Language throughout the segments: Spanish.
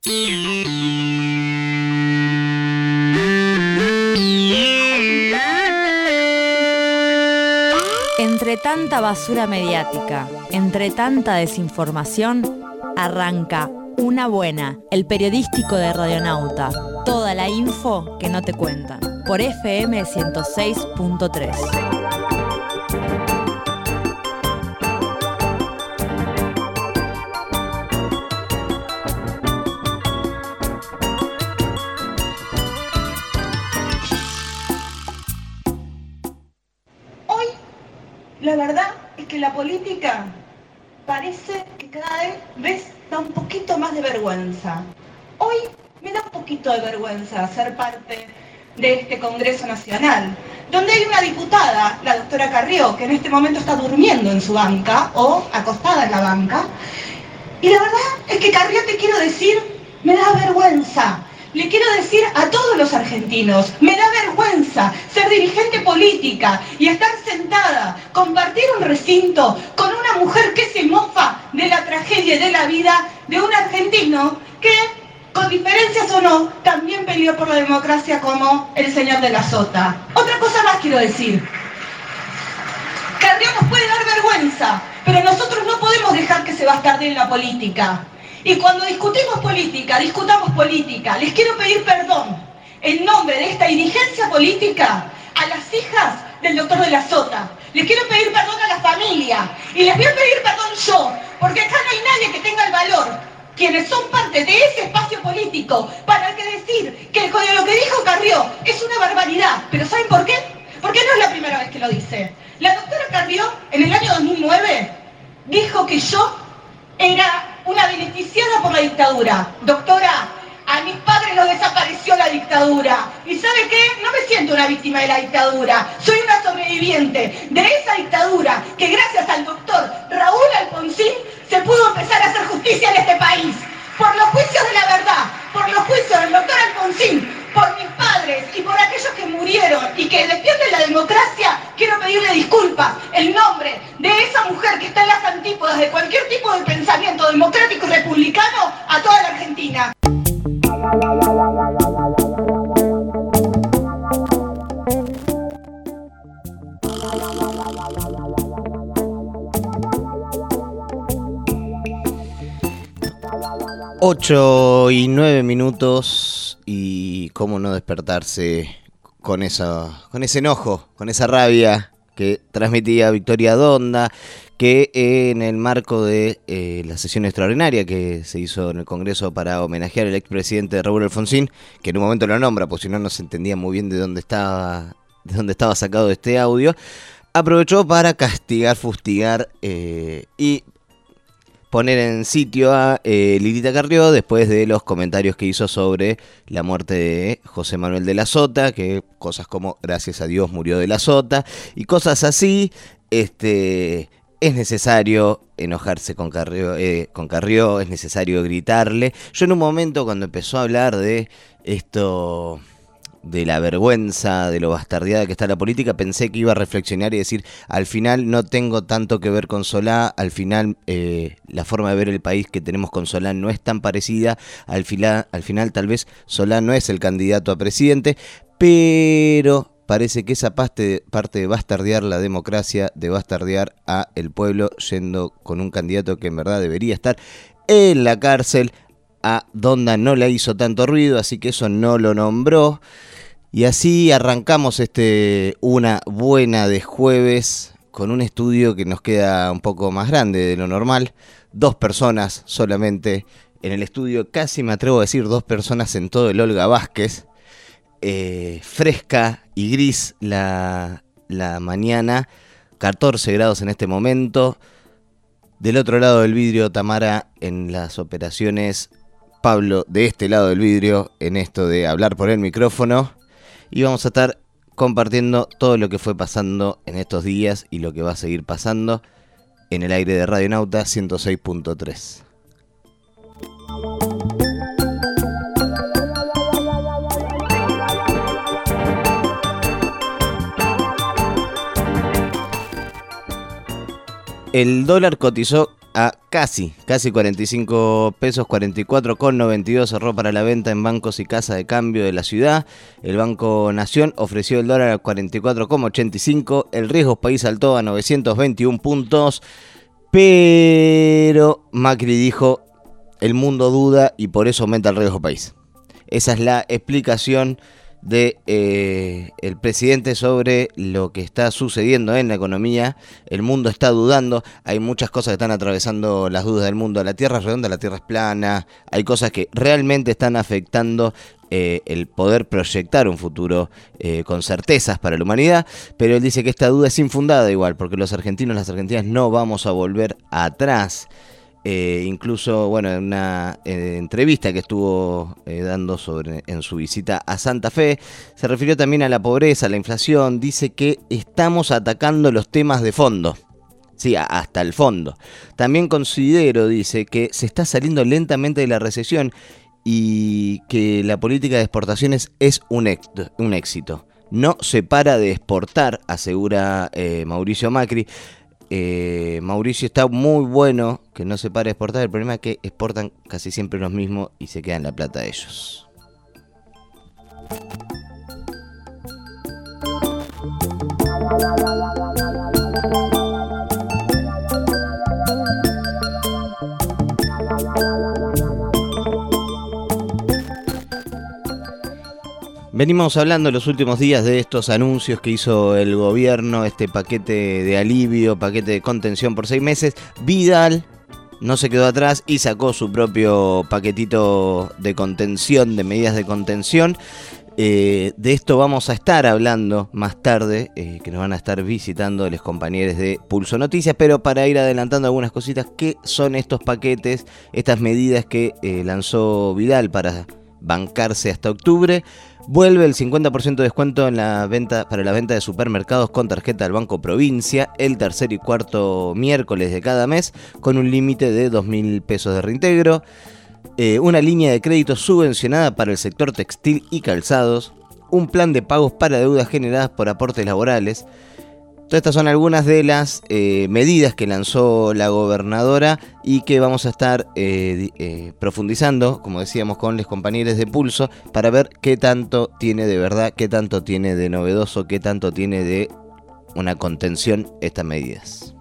Entre tanta basura mediática, entre tanta desinformación, arranca Una Buena, el periodístico de Radionauta. Toda la info que no te cuentan, por FM 106.3. La verdad es que la política parece que cada vez da un poquito más de vergüenza. Hoy me da un poquito de vergüenza ser parte de este Congreso Nacional, donde hay una diputada, la doctora Carrió, que en este momento está durmiendo en su banca o acostada en la banca. Y la verdad es que Carrió, te quiero decir, me da vergüenza. Le quiero decir a todos los argentinos, me da vergüenza ser dirigente política y estar sentada, compartir un recinto con una mujer que se mofa de la tragedia y de la vida de un argentino que, con diferencias o no, también peleó por la democracia como el señor de la Sota. Otra cosa más quiero decir. Carrió nos puede dar vergüenza, pero nosotros no podemos dejar que se bastardee en la política. Y cuando discutimos política, discutamos política. Les quiero pedir perdón en nombre de esta dirigencia política a las hijas del doctor de la Sota. Les quiero pedir perdón a la familia. Y les voy a pedir perdón yo, porque acá no hay nadie que tenga el valor, quienes son parte de ese espacio político, para que decir que lo que dijo Carrió es una barbaridad. ¿Pero saben por qué? Porque no es la primera vez que lo dice. La doctora Carrió, en el año 2009, dijo que yo era una beneficiada por la dictadura. Doctora, a mis padres los desapareció la dictadura. ¿Y sabe qué? No me siento una víctima de la dictadura. Soy una sobreviviente de esa dictadura que gracias al doctor Raúl Alfonsín se pudo empezar a hacer justicia en este país. Por los juicios de la verdad, por los juicios del doctor Alfonsín, por mis padres y por aquellos que murieron y que defienden la democracia, quiero pedirle disculpas en nombre de esa mujer que está en las antípodas de cualquier tipo de pensamiento democrático y republicano a toda la Argentina. 8:09 y cómo no despertarse con ese enojo, con esa rabia que transmitía Victoria Donda, que en el marco de la sesión extraordinaria que se hizo en el Congreso para homenajear al expresidente Raúl Alfonsín, que en un momento lo nombra, pues si no se entendía muy bien de dónde estaba sacado este audio, aprovechó para castigar, fustigar y poner en sitio a Lilita Carrió después de los comentarios que hizo sobre la muerte de José Manuel de la Sota, que cosas como gracias a Dios murió de la Sota y cosas así. Es necesario enojarse con Carrió, es necesario gritarle. Yo en un momento cuando empezó a hablar de esto, de la vergüenza, de lo bastardeada que está la política, pensé que iba a reflexionar y decir, al final no tengo tanto que ver con Solá, al final la forma de ver el país que tenemos con Solá no es tan parecida, al final tal vez Solá no es el candidato a presidente, pero parece que esa parte de bastardear la democracia, de bastardear a el pueblo, yendo con un candidato que en verdad debería estar en la cárcel, a Donda no le hizo tanto ruido, así que eso no lo nombró. Y así arrancamos una buena de jueves con un estudio que nos queda un poco más grande de lo normal. 2 personas solamente en el estudio, casi me atrevo a decir 2 personas en todo el Olga Vázquez. Fresca y gris la mañana, 14 grados en este momento. Del otro lado del vidrio, Tamara en las operaciones, Pablo de este lado del vidrio en esto de hablar por el micrófono. Y vamos a estar compartiendo todo lo que fue pasando en estos días y lo que va a seguir pasando en el aire de Radionauta 106.3. El dólar cotizó a casi 45 pesos, 44,92 cerró para la venta en bancos y casas de cambio de la ciudad. El Banco Nación ofreció el dólar a 44,85, el riesgo país saltó a 921 puntos, pero Macri dijo, el mundo duda y por eso aumenta el riesgo país. Esa es la explicación de el presidente sobre lo que está sucediendo en la economía. El mundo está dudando, hay muchas cosas que están atravesando las dudas del mundo. La tierra es redonda, la tierra es plana, hay cosas que realmente están afectando el poder proyectar un futuro con certezas para la humanidad, pero él dice que esta duda es infundada igual, porque los argentinos, las argentinas no vamos a volver atrás. Incluso, bueno, en una entrevista que estuvo dando en su visita a Santa Fe, se refirió también a la pobreza, a la inflación. Dice que estamos atacando los temas de fondo. Sí, hasta el fondo. También considero, dice, que se está saliendo lentamente de la recesión y que la política de exportaciones es un éxito. No se para de exportar, asegura Mauricio Macri. Mauricio está muy bueno que no se pare de exportar. El problema es que exportan casi siempre los mismos y se quedan la plata de ellos. Venimos hablando en los últimos días de estos anuncios que hizo el gobierno, este paquete de alivio, paquete de contención por 6 meses. Vidal no se quedó atrás y sacó su propio paquetito de contención, de medidas de contención. De esto vamos a estar hablando más tarde, que nos van a estar visitando los compañeros de Pulso Noticias, pero para ir adelantando algunas cositas, ¿qué son estos paquetes, estas medidas que lanzó Vidal para bancarse hasta octubre? Vuelve el 50% de descuento en la venta, para la venta de supermercados con tarjeta del Banco Provincia el tercer y cuarto miércoles de cada mes, con un límite de 2.000 pesos de reintegro. Una línea de crédito subvencionada para el sector textil y calzados. Un plan de pagos para deudas generadas por aportes laborales. Todas estas son algunas de las medidas que lanzó la gobernadora y que vamos a estar profundizando, como decíamos, con los compañeros de Pulso, para ver qué tanto tiene de verdad, qué tanto tiene de novedoso, qué tanto tiene de una contención estas medidas.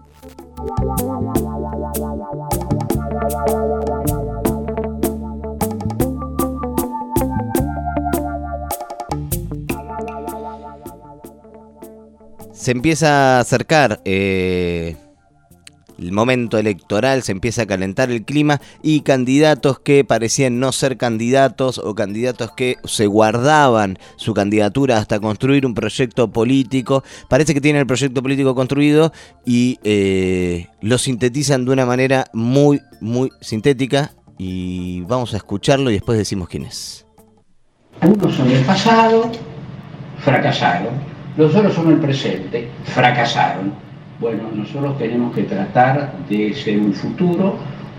Se empieza a acercar el momento electoral, se empieza a calentar el clima y candidatos que parecían no ser candidatos o candidatos que se guardaban su candidatura hasta construir un proyecto político, parece que tienen el proyecto político construido y lo sintetizan de una manera muy, muy sintética y vamos a escucharlo y después decimos quién es. Algunos son el pasado, fracasaron. Los otros son el presente, fracasaron. Bueno, nosotros tenemos que tratar de ser un futuro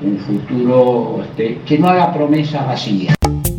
que no haga promesas vacías.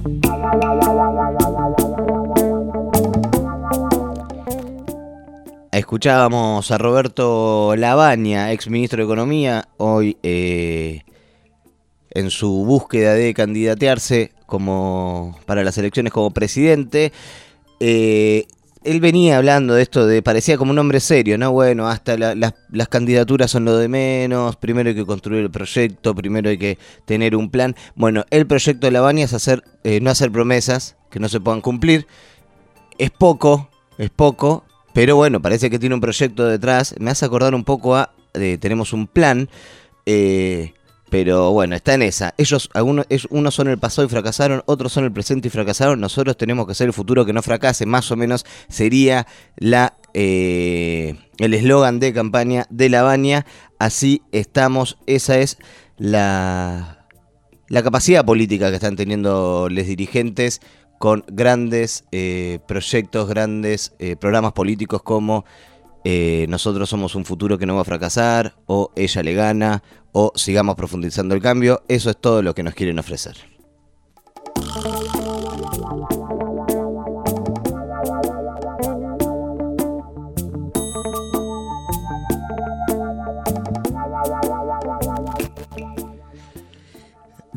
Escuchábamos a Roberto Lavagna, ex ministro de Economía, hoy en su búsqueda de candidatearse para las elecciones como presidente. Él venía hablando de esto, parecía como un hombre serio, ¿no? Bueno, hasta las candidaturas son lo de menos, primero hay que construir el proyecto, primero hay que tener un plan. Bueno, el proyecto de Lavagna es no hacer promesas que no se puedan cumplir. Es poco, pero bueno, parece que tiene un proyecto detrás. Me hace acordar un poco tenemos un plan, pero bueno, está en esa. Unos son el pasado y fracasaron, otros son el presente y fracasaron. Nosotros tenemos que ser el futuro que no fracase, más o menos sería el eslogan de campaña de Lavagna. Así estamos, esa es la capacidad política que están teniendo los dirigentes con grandes proyectos, grandes programas políticos como nosotros somos un futuro que no va a fracasar, o ella le gana, o sigamos profundizando el cambio. Eso es todo lo que nos quieren ofrecer.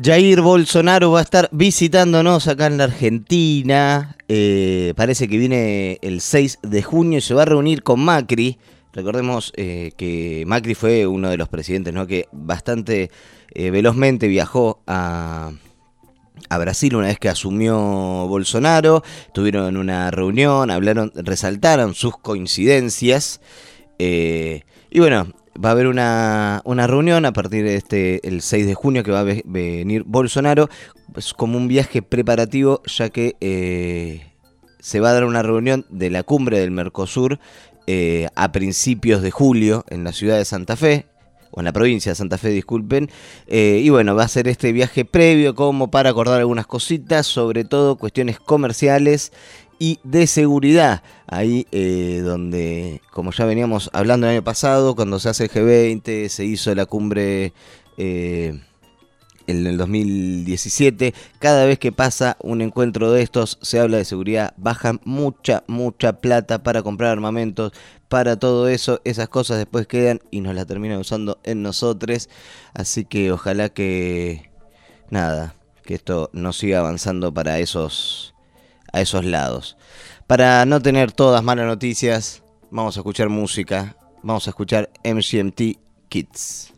Jair Bolsonaro va a estar visitándonos acá en la Argentina. Parece que viene el 6 de junio y se va a reunir con Macri. Recordemos que Macri fue uno de los presidentes, ¿no?, que bastante velozmente viajó a Brasil una vez que asumió Bolsonaro. Tuvieron una reunión, resaltaron sus coincidencias. Y bueno, va a haber una reunión a partir de el 6 de junio que va a venir Bolsonaro. Es como un viaje preparativo, ya que se va a dar una reunión de la cumbre del Mercosur a principios de julio en la ciudad de Santa Fe, o en la provincia de Santa Fe, disculpen. Y bueno, va a ser este viaje previo como para acordar algunas cositas, sobre todo cuestiones comerciales y de seguridad. Ahí donde, como ya veníamos hablando el año pasado, cuando se hace el G20, se hizo la cumbre en el 2017, cada vez que pasa un encuentro de estos se habla de seguridad, bajan mucha plata para comprar armamentos, para todo eso, esas cosas después quedan y nos la terminan usando en nosotros, así que ojalá que esto no siga avanzando a esos lados. Para no tener todas malas noticias, vamos a escuchar música, vamos a escuchar MGMT Kids.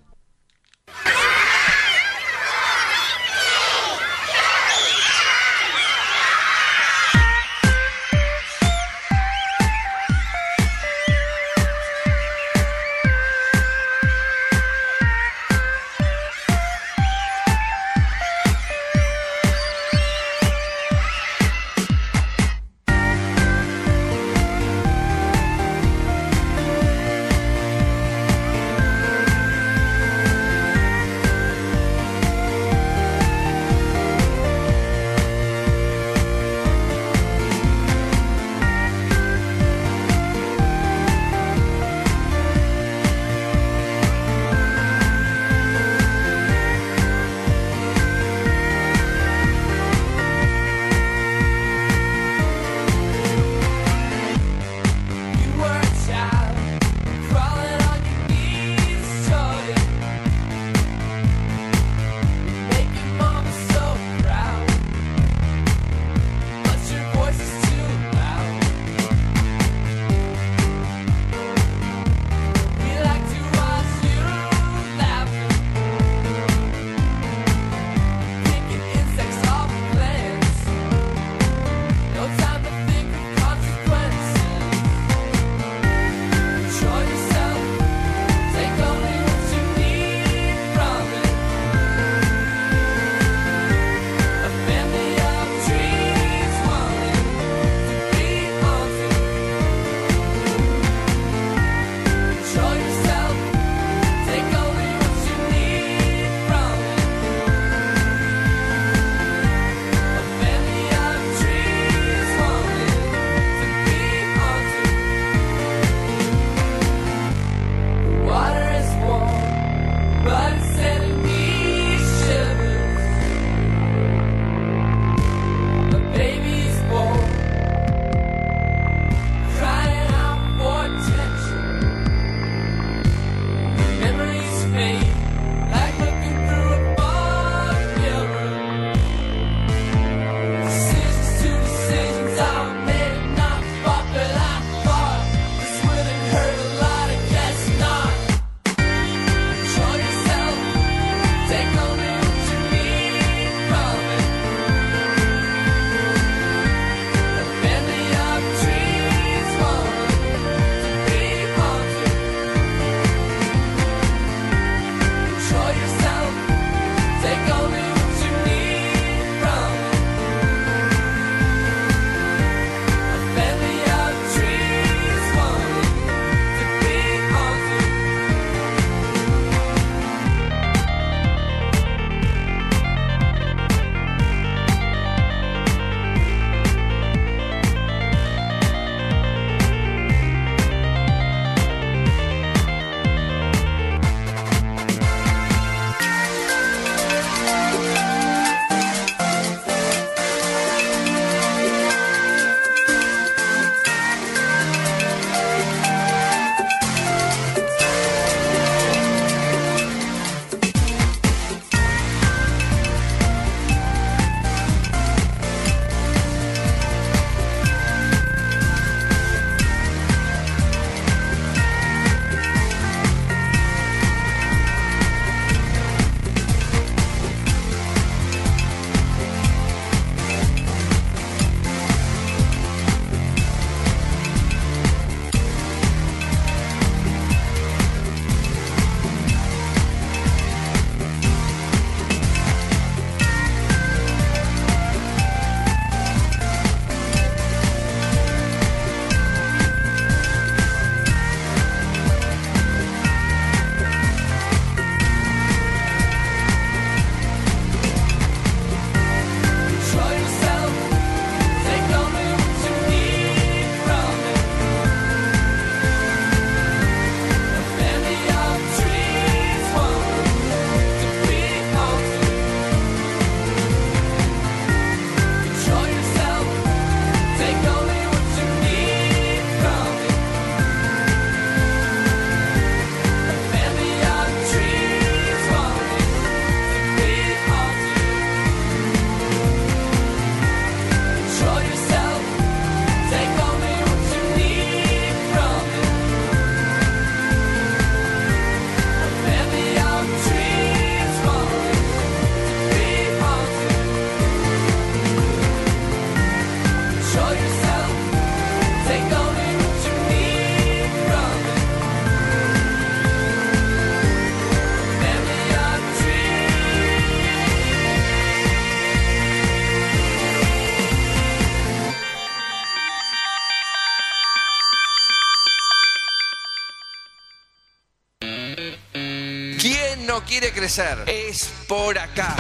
quiere crecer. Es por acá.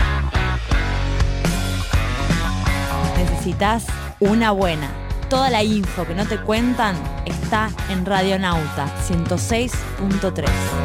Necesitas una buena. Toda la info que no te cuentan está en Radionauta 106.3.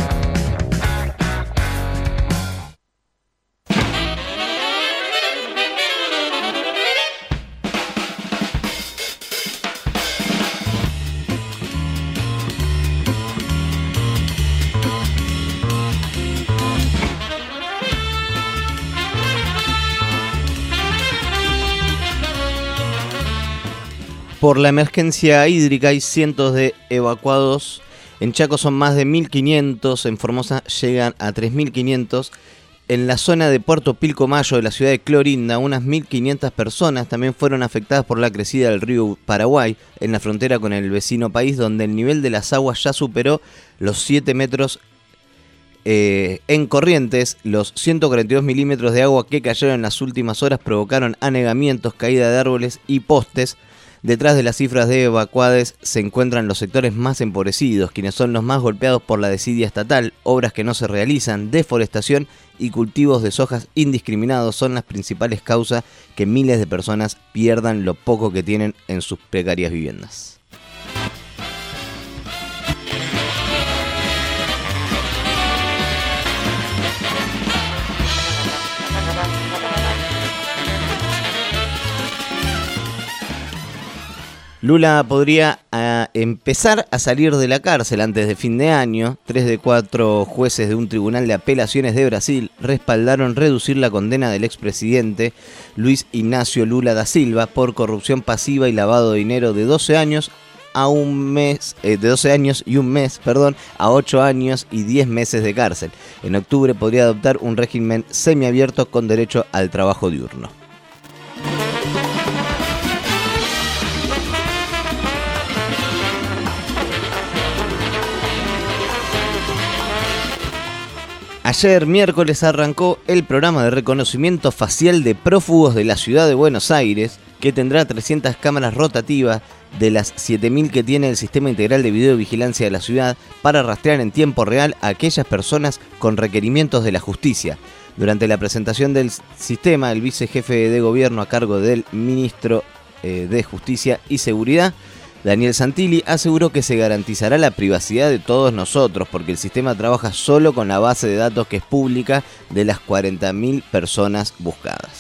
Por la emergencia hídrica hay cientos de evacuados. En Chaco son más de 1.500, en Formosa llegan a 3.500. En la zona de Puerto Pilcomayo de la ciudad de Clorinda, unas 1.500 personas también fueron afectadas por la crecida del río Paraguay en la frontera con el vecino país, donde el nivel de las aguas ya superó los 7 metros. En Corrientes, los 142 milímetros de agua que cayeron en las últimas horas provocaron anegamientos, caída de árboles y postes. Detrás de las cifras de evacuados se encuentran los sectores más empobrecidos, quienes son los más golpeados por la desidia estatal, obras que no se realizan, deforestación y cultivos de sojas indiscriminados son las principales causas que miles de personas pierdan lo poco que tienen en sus precarias viviendas. Lula podría empezar a salir de la cárcel antes de fin de año. 3 de 4 jueces de un tribunal de apelaciones de Brasil respaldaron reducir la condena del expresidente Luis Ignacio Lula da Silva por corrupción pasiva y lavado de dinero de 12 años a un mes, de 12 años y un mes, a 8 años y 10 meses de cárcel. En octubre podría adoptar un régimen semiabierto con derecho al trabajo diurno. Ayer, miércoles, arrancó el programa de reconocimiento facial de prófugos de la ciudad de Buenos Aires, que tendrá 300 cámaras rotativas de las 7.000 que tiene el Sistema Integral de Videovigilancia de la ciudad para rastrear en tiempo real a aquellas personas con requerimientos de la justicia. Durante la presentación del sistema, el vicejefe de gobierno a cargo del ministro de Justicia y Seguridad, Daniel Santilli, aseguró que se garantizará la privacidad de todos nosotros porque el sistema trabaja solo con la base de datos que es pública de las 40.000 personas buscadas.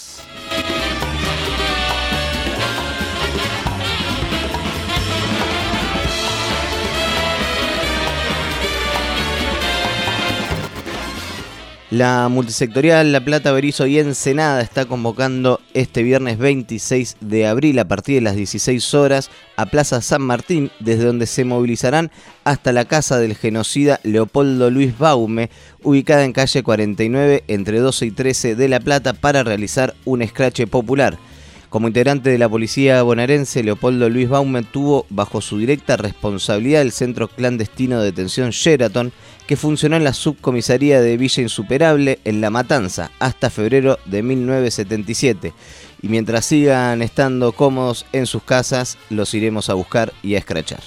La multisectorial La Plata, Berizo y Ensenada está convocando este viernes 26 de abril a partir de las 16 horas a Plaza San Martín, desde donde se movilizarán hasta la casa del genocida Leopoldo Luis Baume, ubicada en calle 49 entre 12 y 13 de La Plata, para realizar un escrache popular. Como integrante de la policía bonaerense, Leopoldo Luis Baume tuvo bajo su directa responsabilidad el centro clandestino de detención Sheraton, que funcionó en la subcomisaría de Villa Insuperable en La Matanza hasta febrero de 1977. Y mientras sigan estando cómodos en sus casas, los iremos a buscar y a escrachar.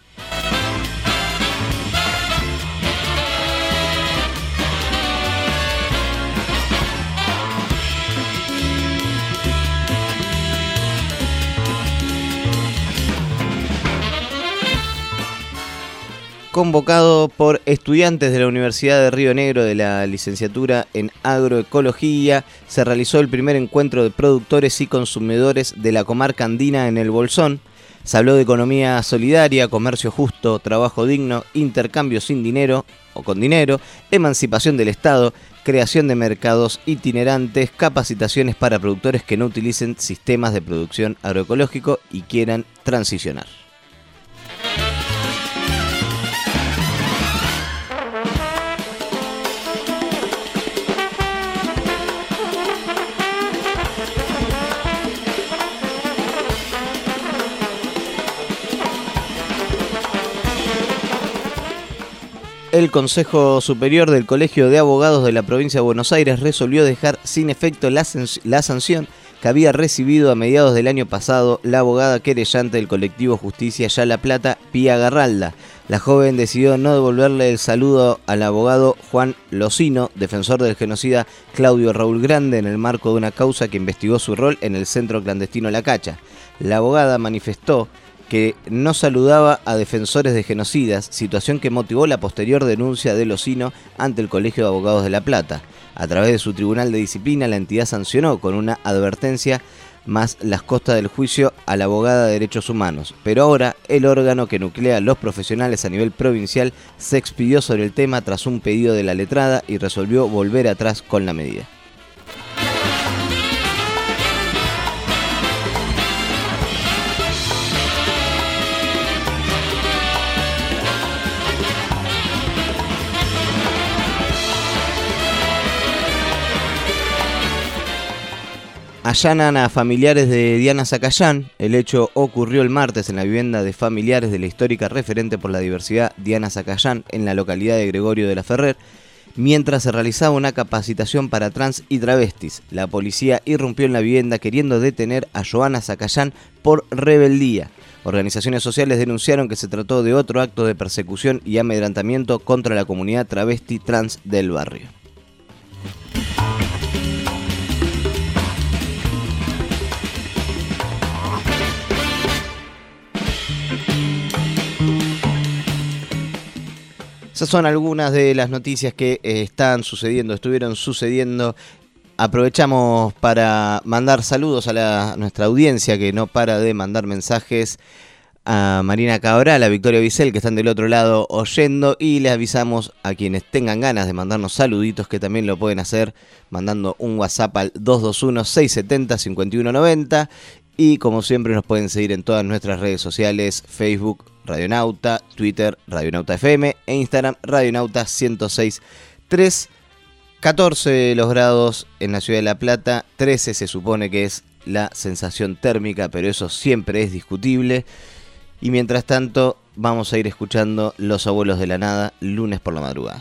Convocado por estudiantes de la Universidad de Río Negro de la licenciatura en Agroecología, se realizó el primer encuentro de productores y consumidores de la comarca andina en el Bolsón. Se habló de economía solidaria, comercio justo, trabajo digno, intercambio sin dinero o con dinero, emancipación del Estado, creación de mercados itinerantes, capacitaciones para productores que no utilicen sistemas de producción agroecológico y quieran transicionar. El Consejo Superior del Colegio de Abogados de la Provincia de Buenos Aires resolvió dejar sin efecto la sanción que había recibido a mediados del año pasado la abogada querellante del colectivo Justicia Ya La Plata, Pía Garralda. La joven decidió no devolverle el saludo al abogado Juan Locino, defensor del genocida Claudio Raúl Grande, en el marco de una causa que investigó su rol en el centro clandestino La Cacha. La abogada manifestó que no saludaba a defensores de genocidas, situación que motivó la posterior denuncia de Locino ante el Colegio de Abogados de La Plata. A través de su tribunal de disciplina, la entidad sancionó con una advertencia más las costas del juicio a la abogada de Derechos Humanos. Pero ahora, el órgano que nuclea a los profesionales a nivel provincial se expidió sobre el tema tras un pedido de la letrada y resolvió volver atrás con la medida. Allanan a familiares de Diana Zacayán. El hecho ocurrió el martes en la vivienda de familiares de la histórica referente por la diversidad Diana Zacayán en la localidad de Gregorio de la Ferrer, mientras se realizaba una capacitación para trans y travestis. La policía irrumpió en la vivienda queriendo detener a Joana Zacayán por rebeldía. Organizaciones sociales denunciaron que se trató de otro acto de persecución y amedrentamiento contra la comunidad travesti trans del barrio. Esas son algunas de las noticias que estuvieron sucediendo. Aprovechamos para mandar saludos a nuestra audiencia que no para de mandar mensajes, a Marina Cabral, a Victoria Vicel, que están del otro lado oyendo, y les avisamos a quienes tengan ganas de mandarnos saluditos que también lo pueden hacer mandando un WhatsApp al 221-670-5190, y como siempre nos pueden seguir en todas nuestras redes sociales: Facebook Radionauta, Twitter Radionauta FM e Instagram Radionauta 106.3. 14 los grados en la ciudad de La Plata, 13 se supone que es la sensación térmica, pero eso siempre es discutible. Y mientras tanto vamos a ir escuchando Los Abuelos de la Nada, lunes por la madrugada.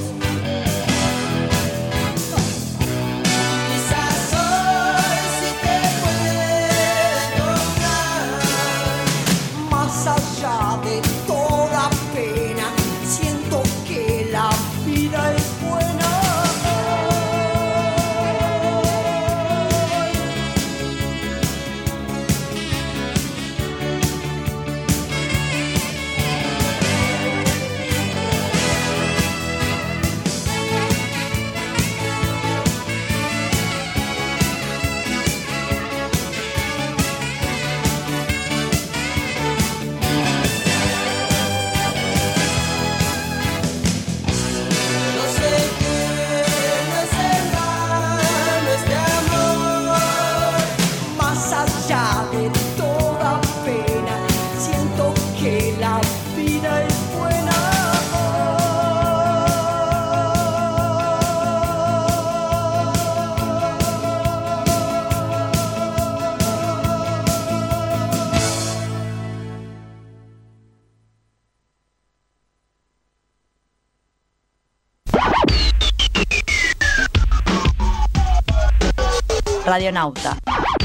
Quizás hoy si te Radionauta.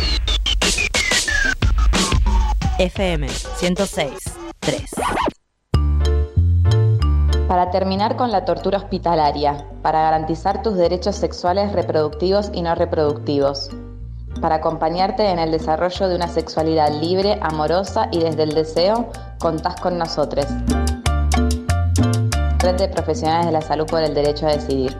FM 106.3. Para terminar con la tortura hospitalaria, para garantizar tus derechos sexuales reproductivos y no reproductivos, para acompañarte en el desarrollo de una sexualidad libre, amorosa y desde el deseo, contás con nosotros. Red de Profesionales de la Salud por el Derecho a Decidir.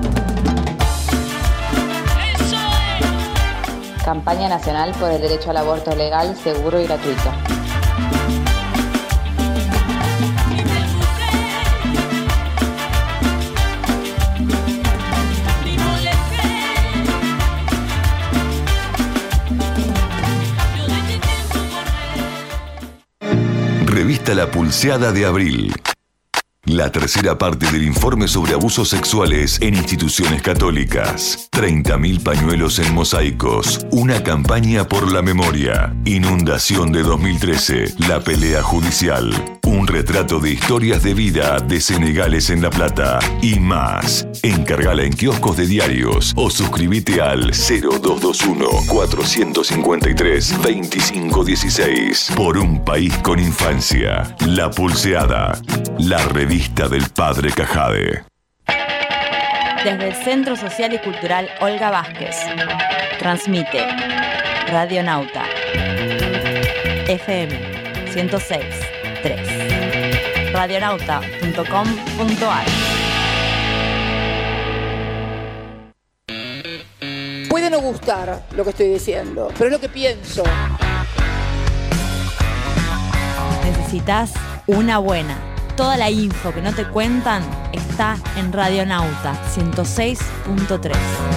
Campaña Nacional por el Derecho al Aborto Legal, Seguro y Gratuito. Revista La Pulseada de Abril. La tercera parte del informe sobre abusos sexuales en instituciones católicas. 30.000 pañuelos en mosaicos. Una campaña por la memoria. Inundación de 2013. La pelea judicial. Un retrato de historias de vida de senegales en La Plata. Y más. Encargala en kioscos de diarios o suscríbete al 0221-453-2516. Por un país con infancia. La Pulseada. La revista del Padre Cajade. Desde el Centro Social y Cultural Olga Vázquez. Transmite Radionauta. FM 106.3. Radionauta.com.ar. Puede no gustar lo que estoy diciendo, pero es lo que pienso. Necesitas una buena. Toda la info que no te cuentan está en Radionauta 106.3.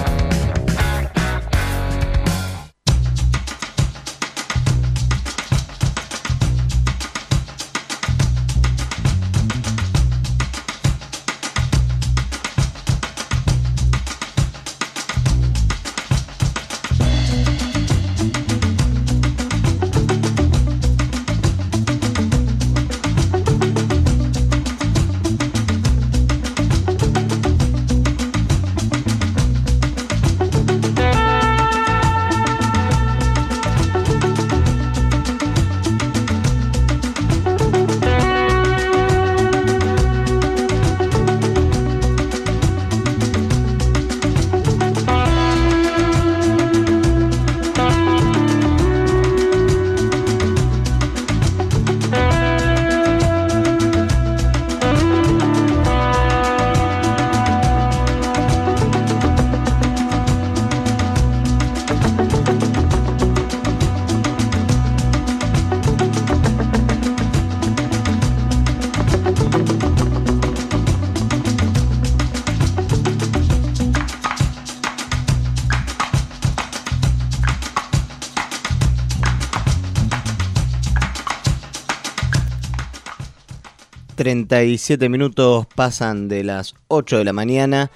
...37 pasan de las 8 de la mañana.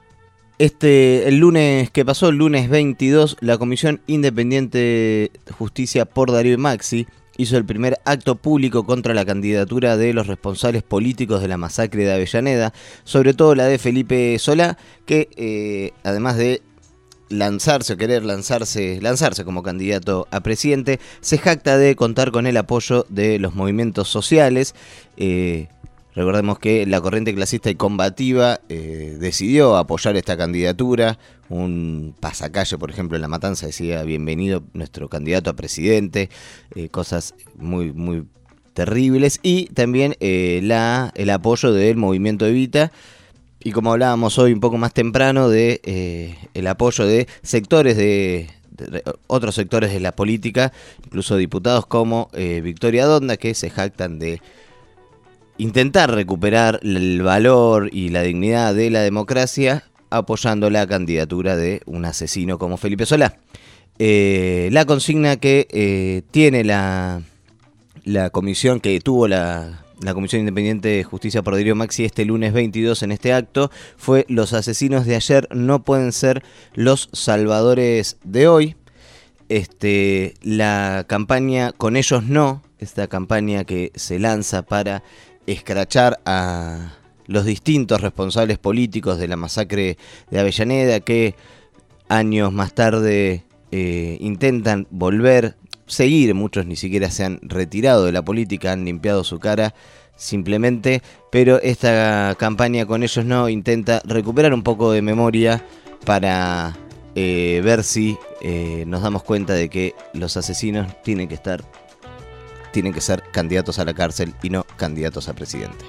El lunes que pasó, el lunes 22, la Comisión Independiente de Justicia por Darío Maxi hizo el primer acto público contra la candidatura de los responsables políticos de la masacre de Avellaneda, sobre todo la de Felipe Solá, que además de querer lanzarse como candidato a presidente, se jacta de contar con el apoyo de los movimientos sociales. Recordemos que la corriente clasista y combativa decidió apoyar esta candidatura. Un pasacalle, por ejemplo, en La Matanza decía: bienvenido nuestro candidato a presidente. Cosas muy, muy terribles. Y también el apoyo del movimiento Evita. Y como hablábamos hoy un poco más temprano, de el apoyo de sectores de otros sectores de la política, incluso diputados como Victoria Donda, que se jactan de intentar recuperar el valor y la dignidad de la democracia, apoyando la candidatura de un asesino como Felipe Solá. La consigna que tiene la comisión, que tuvo la Comisión Independiente de Justicia por Darío Maxi este lunes 22 en este acto, fue: los asesinos de ayer no pueden ser los salvadores de hoy. La campaña Con Ellos No, esta campaña que se lanza para escrachar a los distintos responsables políticos de la masacre de Avellaneda, que años más tarde intentan volver, seguir, muchos ni siquiera se han retirado de la política, han limpiado su cara simplemente, pero esta campaña Con Ellos No intenta recuperar un poco de memoria para ver si nos damos cuenta de que los asesinos tienen que ser candidatos a la cárcel y no candidatos a presidente.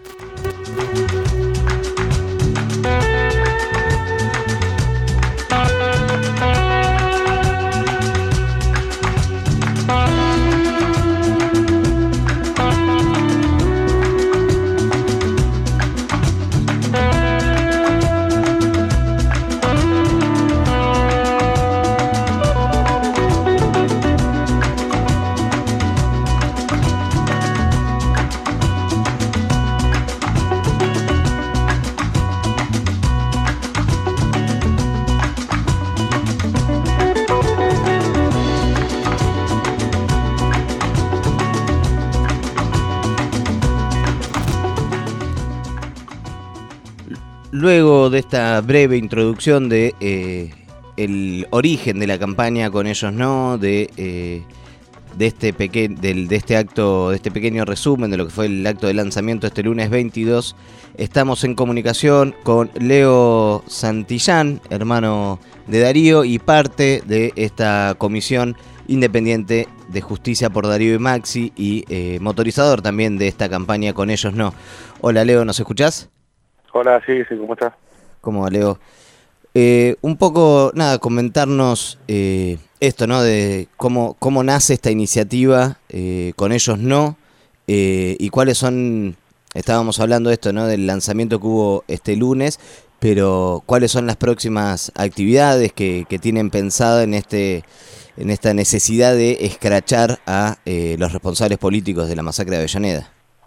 Luego de esta breve introducción de el origen de la campaña Con Ellos No, de este pequeño resumen de lo que fue el acto de lanzamiento este lunes 22, estamos en comunicación con Leo Santillán, hermano de Darío y parte de esta comisión independiente de Justicia por Darío y Maxi y motorizador también de esta campaña Con Ellos No. Hola Leo, ¿nos escuchás? Hola, sí, ¿cómo estás? ¿Cómo va, Leo? Un poco, comentarnos esto, ¿no? De cómo nace esta iniciativa Con Ellos No, y cuáles son, estábamos hablando de esto, ¿no? Del lanzamiento que hubo este lunes, pero cuáles son las próximas actividades que tienen pensado en esta necesidad de escrachar a los responsables políticos de la masacre de Avellaneda.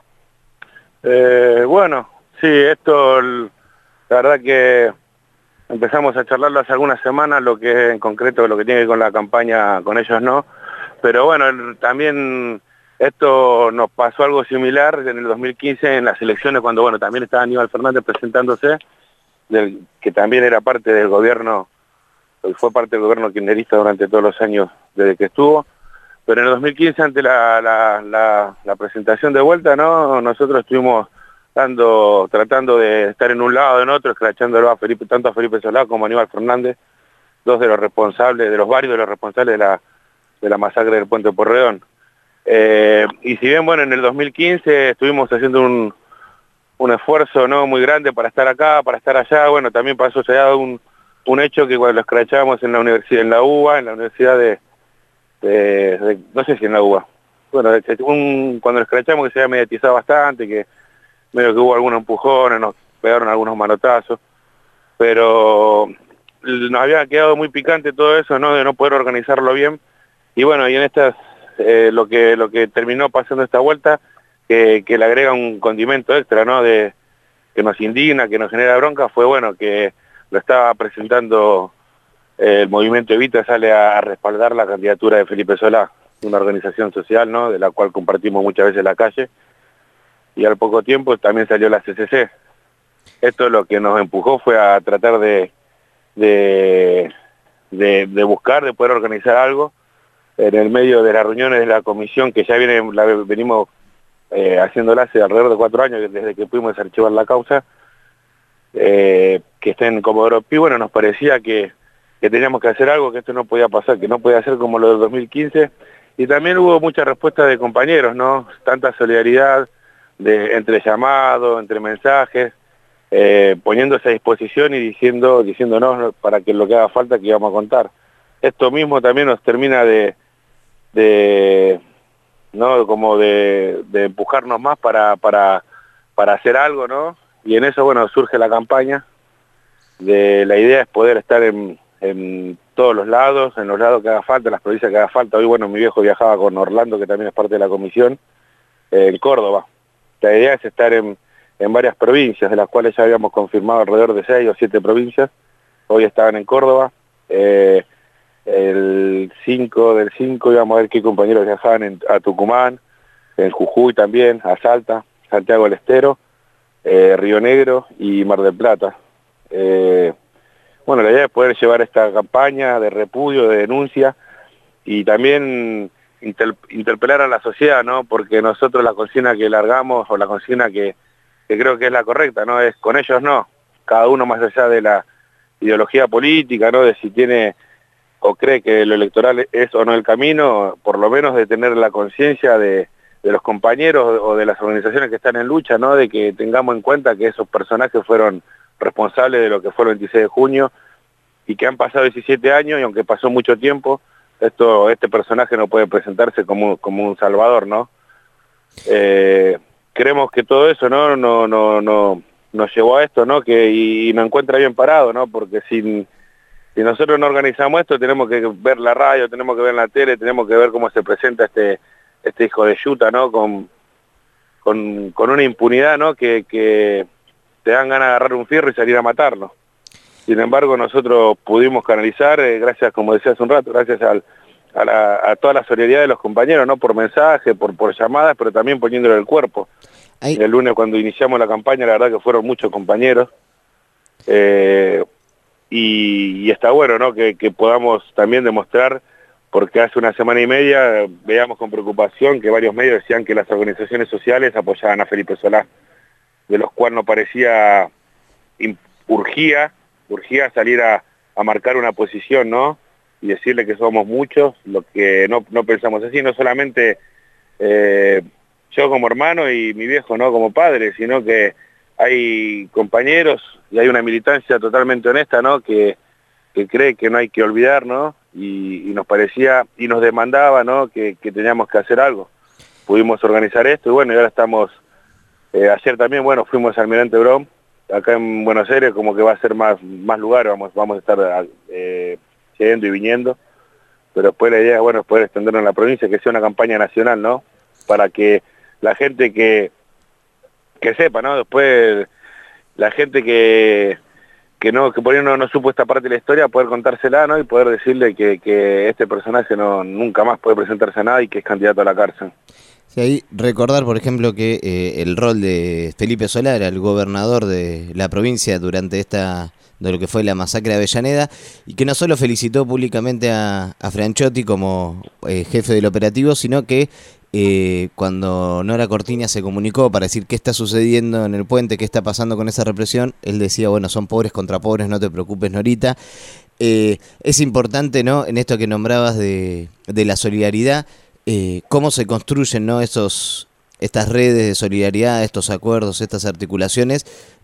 Bueno, sí, esto, la verdad que empezamos a charlarlo hace algunas semanas, lo que en concreto, lo que tiene que ver con la campaña Con Ellos No, pero bueno, también esto nos pasó algo similar en el 2015 en las elecciones, cuando bueno, también estaba Aníbal Fernández presentándose, que también era parte del gobierno, fue parte del gobierno kirchnerista durante todos los años desde que estuvo, pero en el 2015 ante la presentación de vuelta, ¿no? Nosotros estuvimos tratando de estar en un lado o en otro, escrachándolo a Felipe, tanto a Felipe Solá como a Aníbal Fernández, dos de los responsables, de los varios de los responsables de la masacre del Puente Porredón. Y si bien, bueno, en el 2015 estuvimos haciendo un esfuerzo, ¿no?, muy grande para estar acá, para estar allá, bueno, también pasó ya un hecho que cuando lo escrachábamos en la universidad, en la UBA, en la universidad de no sé si en la UBA, bueno, cuando lo escrachamos que se había mediatizado bastante, que medio que hubo algunos empujones, nos pegaron algunos manotazos, pero nos había quedado muy picante todo eso, ¿no?, de no poder organizarlo bien, y bueno, y en estas, lo que terminó pasando esta vuelta, que le agrega un condimento extra, ¿no?, que nos indigna, que nos genera bronca, fue bueno que lo estaba presentando el movimiento Evita, sale a respaldar la candidatura de Felipe Solá, una organización social, ¿no?, de la cual compartimos muchas veces la calle, y al poco tiempo también salió la CCC. Esto lo que nos empujó fue a tratar de buscar, de poder organizar algo en el medio de las reuniones de la comisión, que ya venimos haciéndola hace alrededor de 4 años, desde que pudimos archivar la causa, que está en Comodoro Pi. Bueno, nos parecía que teníamos que hacer algo, que esto no podía pasar, que no podía ser como lo del 2015, y también hubo mucha respuesta de compañeros, ¿no? Tanta solidaridad, entre llamados, entre mensajes, poniéndose a disposición y diciéndonos para que lo que haga falta que íbamos a contar. Esto mismo también nos termina ¿no?, como de empujarnos más para hacer algo, ¿no? Y en eso, bueno, surge la campaña. La idea es poder estar en todos los lados, en los lados que haga falta, en las provincias que haga falta. Hoy, bueno, mi viejo viajaba con Orlando, que también es parte de la comisión, en Córdoba. La idea es estar en varias provincias, de las cuales ya habíamos confirmado alrededor de 6 o 7 provincias. Hoy estaban en Córdoba. El 5 íbamos a ver qué compañeros viajaban a Tucumán, en Jujuy también, a Salta, Santiago del Estero, Río Negro y Mar del Plata. bueno, la idea es poder llevar esta campaña de repudio, de denuncia, y también interpelar a la sociedad, ¿no? Porque nosotros la consigna que largamos, o la consigna que creo que es la correcta, ¿no? Es con ellos no, cada uno más allá de la ideología política, ¿no? De si tiene o cree que lo electoral es o no el camino, por lo menos de tener la conciencia de los compañeros o de las organizaciones que están en lucha, ¿no? De que tengamos en cuenta que esos personajes fueron responsables de lo que fue el 26 de junio y que han pasado 17 años y aunque pasó mucho tiempo, este personaje no puede presentarse como un salvador, ¿no? Creemos que todo eso no nos llevó a esto, ¿no? Y nos encuentra bien parado, ¿no? Porque si nosotros no organizamos esto, tenemos que ver la radio, tenemos que ver la tele, tenemos que ver cómo se presenta este hijo de yuta, ¿no? Con una impunidad, ¿no? Que te dan ganas de agarrar un fierro y salir a matarlo. Sin embargo, nosotros pudimos canalizar, gracias, como decía hace un rato, gracias a toda la solidaridad de los compañeros, ¿no? Por mensaje, por llamadas, pero también poniéndole el cuerpo. Ahí. El lunes cuando iniciamos la campaña, la verdad que fueron muchos compañeros. Y está bueno, ¿no? Que podamos también demostrar, porque hace una semana y media veíamos con preocupación que varios medios decían que las organizaciones sociales apoyaban a Felipe Solá, de los cuales no parecía, urgía salir a marcar una posición, ¿no? Y decirle que somos muchos, lo que no pensamos así, no solamente yo como hermano y mi viejo, ¿no? Como padre, sino que hay compañeros y hay una militancia totalmente honesta, ¿no? Que cree que no hay que olvidar, ¿no? Y nos parecía, y nos demandaba, ¿no? Que teníamos que hacer algo. Pudimos organizar esto y bueno, y ahora estamos, ayer también, bueno, fuimos al Almirante Brown, acá en Buenos Aires, como que va a ser más lugar, vamos a estar yendo y viniendo, pero después la idea es, bueno, poder extenderlo en la provincia, que sea una campaña nacional, ¿no? Para que la gente que sepa, ¿no? Después la gente que por ahí no supo esta parte de la historia, poder contársela, ¿no? Y poder decirle que este personaje nunca más puede presentarse a nada y que es candidato a la cárcel. Sí, ahí recordar, por ejemplo, que el rol de Felipe Solá era el gobernador de la provincia durante de lo que fue la masacre de Avellaneda, y que no solo felicitó públicamente a Franchotti como jefe del operativo, sino que cuando Nora Cortiña se comunicó para decir qué está sucediendo en el puente, qué está pasando con esa represión, él decía, bueno, son pobres contra pobres, no te preocupes, Norita. Es importante, ¿no? En esto que nombrabas de la solidaridad, cómo se construyen, ¿no? Estas redes de solidaridad, estos acuerdos, estas articulaciones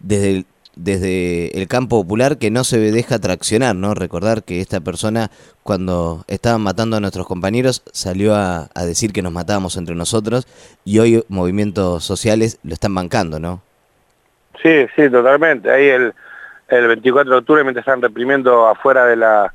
desde el campo popular, que no se deja traccionar, ¿no? Recordar que esta persona, cuando estaban matando a nuestros compañeros, salió a decir que nos matábamos entre nosotros, y hoy movimientos sociales lo están bancando, ¿no? Sí, totalmente. Ahí el 24 de octubre, mientras están reprimiendo afuera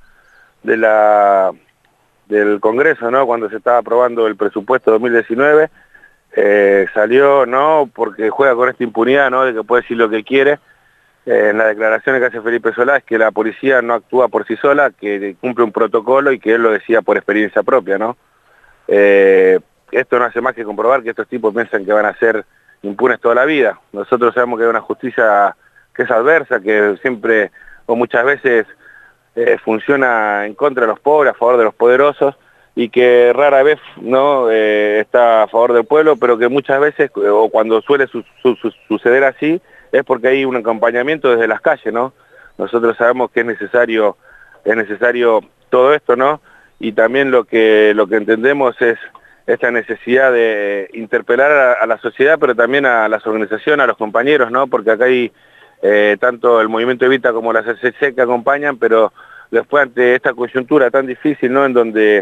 del Congreso, ¿no? Cuando se estaba aprobando el presupuesto 2019, salió, ¿no? Porque juega con esta impunidad, ¿no? De que puede decir lo que quiere. En las declaraciones que hace Felipe Solá es que la policía no actúa por sí sola, que cumple un protocolo y que él lo decía por experiencia propia, ¿no? Esto no hace más que comprobar que estos tipos piensan que van a ser impunes toda la vida. Nosotros sabemos que hay una justicia que es adversa, que siempre o muchas veces funciona en contra de los pobres, a favor de los poderosos, y que rara vez no está a favor del pueblo, pero que muchas veces, o cuando suele suceder así, es porque hay un acompañamiento desde las calles, ¿no? Nosotros sabemos que es necesario todo esto, ¿no? Y también lo que entendemos es esta necesidad de interpelar a la sociedad, pero también a las organizaciones, a los compañeros, ¿no? Porque acá hay tanto el movimiento Evita como la CCC que acompañan, pero después ante esta coyuntura tan difícil, ¿no? En donde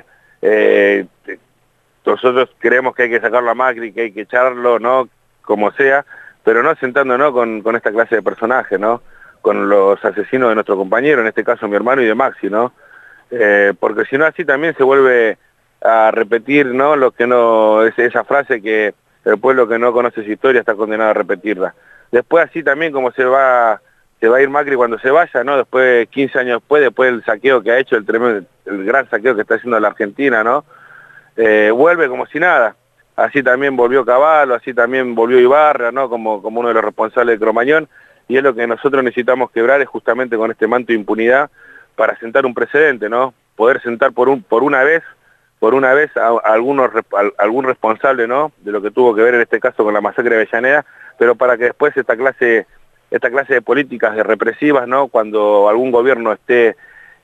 nosotros creemos que hay que sacarlo a Macri, que hay que echarlo, ¿no? Como sea, pero no sentándonos con esta clase de personajes, ¿no? Con los asesinos de nuestro compañero, en este caso mi hermano y de Maxi, ¿no? Porque si no así también se vuelve a repetir, ¿no? Esa frase que el pueblo que no conoce su historia está condenado a repetirla. Después así también como se va a ir Macri cuando se vaya, ¿no? Después, 15 años después del saqueo que ha hecho, el gran saqueo que está haciendo la Argentina, ¿no? Vuelve como si nada. Así también volvió Cavallo, así también volvió Ibarra, ¿no? Como uno de los responsables de Cromañón, y es lo que nosotros necesitamos quebrar, es justamente con este manto de impunidad para sentar un precedente, ¿no? Poder sentar por una vez a algún responsable, ¿no? De lo que tuvo que ver en este caso con la masacre de Avellaneda, pero para que después esta clase de políticas represivas, ¿no? Cuando algún gobierno esté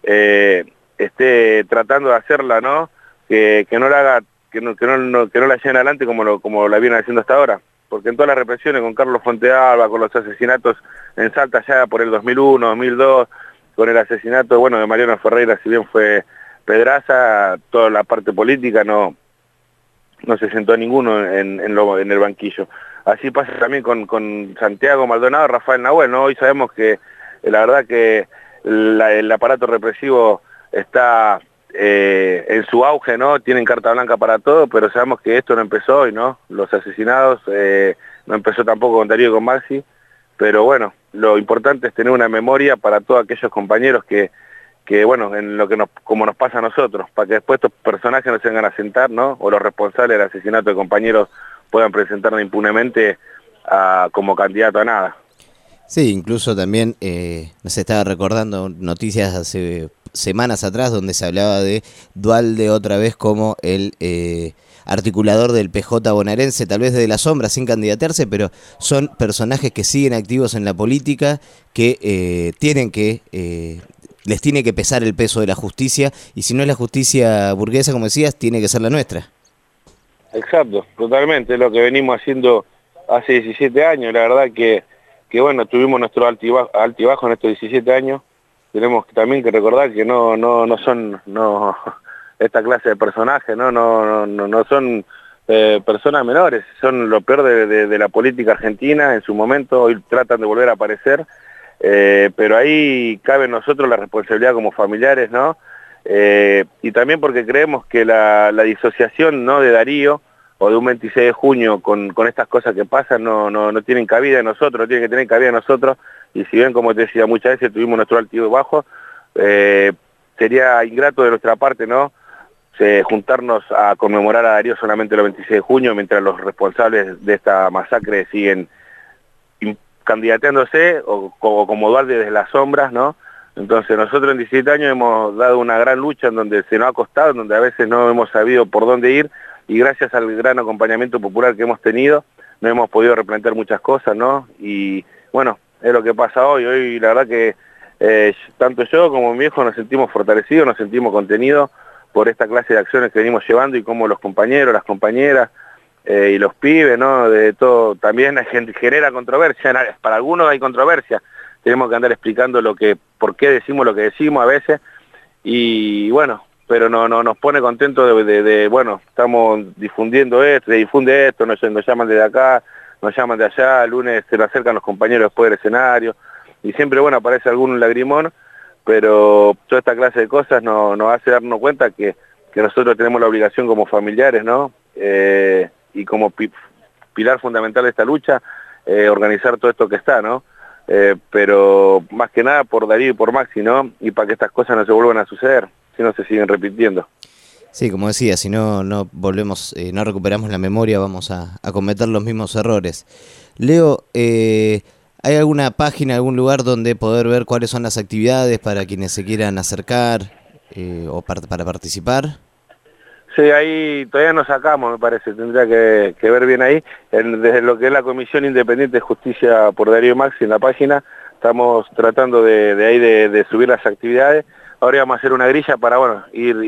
tratando de hacerla, ¿no? Que no la haga, que no la lleven adelante como la vienen haciendo hasta ahora. Porque en todas las represiones, con Carlos Fontealba, con los asesinatos en Salta ya por el 2001, 2002, con el asesinato, bueno, de Mariano Ferreira, si bien fue Pedraza, toda la parte política no se sentó ninguno en el banquillo. Así pasa también con Santiago Maldonado, Rafael Nahuel, ¿no? Hoy sabemos que la verdad que el aparato represivo está en su auge, ¿no? Tienen carta blanca para todo, pero sabemos que esto no empezó hoy, ¿no? Los asesinados, no empezó tampoco con Darío y con Maxi, pero bueno, lo importante es tener una memoria para todos aquellos compañeros que bueno, en lo que como nos pasa a nosotros, para que después estos personajes no se vengan a sentar, ¿no? O los responsables del asesinato de compañeros puedan presentarnos impunemente como candidato a nada. Sí, incluso también nos estaba recordando noticias hace semanas atrás donde se hablaba de Duhalde otra vez como el articulador del PJ bonaerense, tal vez desde la sombra sin candidatearse, pero son personajes que siguen activos en la política, que les tiene que pesar el peso de la justicia, y si no es la justicia burguesa, como decías, tiene que ser la nuestra. Exacto, totalmente, es lo que venimos haciendo hace 17 años, la verdad que bueno, tuvimos nuestro altibajo en estos 17 años, tenemos también que recordar que no son esta clase de personajes, no son personas menores, son lo peor de la política argentina en su momento, hoy tratan de volver a aparecer, pero ahí cabe en nosotros la responsabilidad como familiares, ¿no? Y también porque creemos que la disociación, ¿no?, de Darío o de un 26 de junio con estas cosas que pasan no tienen cabida en nosotros, tienen que tener cabida en nosotros, y si bien, como te decía, muchas veces tuvimos nuestro altivo y bajo, sería ingrato de nuestra parte, ¿no?, juntarnos a conmemorar a Darío solamente el 26 de junio, mientras los responsables de esta masacre siguen candidateándose o como Duhalde desde las sombras, ¿no? Entonces nosotros en 17 años hemos dado una gran lucha en donde se nos ha costado, en donde a veces no hemos sabido por dónde ir, y gracias al gran acompañamiento popular que hemos tenido, no hemos podido replantear muchas cosas, ¿no? Y bueno, es lo que pasa hoy la verdad que tanto yo como mi viejo nos sentimos fortalecidos, nos sentimos contenidos por esta clase de acciones que venimos llevando, y como los compañeros, las compañeras y los pibes, ¿no?, de todo, también genera controversia, para algunos hay controversia, tenemos que andar explicando por qué decimos lo que decimos a veces, y bueno, pero nos pone contentos de bueno, estamos difundiendo esto, se difunde esto, nos llaman desde acá, nos llaman de allá, el lunes se nos acercan los compañeros después del escenario, y siempre, bueno, aparece algún lagrimón, pero toda esta clase de cosas nos hace darnos cuenta que nosotros tenemos la obligación como familiares, ¿no?, y como pilar fundamental de esta lucha, organizar todo esto que está, ¿no? Pero más que nada por Darío y por Maxi, ¿no? Y para que estas cosas no se vuelvan a suceder, si no se siguen repitiendo. Sí, como decía, si no volvemos, no recuperamos la memoria, vamos a cometer los mismos errores. Leo, ¿hay alguna página, algún lugar donde poder ver cuáles son las actividades para quienes se quieran acercar o para participar? Sí, ahí todavía no sacamos, me parece, tendría que ver bien ahí. Desde lo que es la Comisión Independiente de Justicia por Darío y Maxi en la página, estamos tratando de subir las actividades. Ahora vamos a hacer una grilla para, bueno,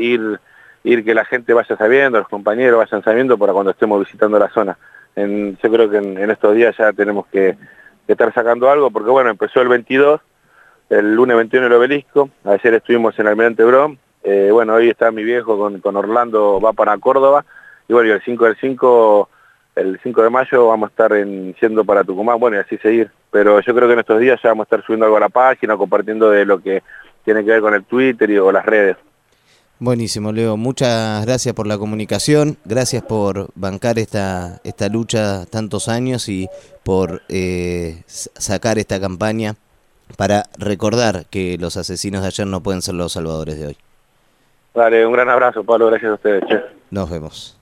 ir que la gente vaya sabiendo, los compañeros vayan sabiendo para cuando estemos visitando la zona. Yo creo que en estos días ya tenemos que estar sacando algo, porque bueno, empezó el 22, el lunes 21 el Obelisco, ayer estuvimos en Almirante Brown. Bueno, hoy está mi viejo con Orlando, va para Córdoba, y bueno, y el 5 de mayo vamos a estar yendo para Tucumán, bueno, y así seguir. Pero yo creo que en estos días ya vamos a estar subiendo algo a la página, compartiendo de lo que tiene que ver con el Twitter o las redes. Buenísimo, Leo, muchas gracias por la comunicación, gracias por bancar esta lucha tantos años y por sacar esta campaña para recordar que los asesinos de ayer no pueden ser los salvadores de hoy. Dale, un gran abrazo, Pablo, gracias a ustedes. Che. Nos vemos.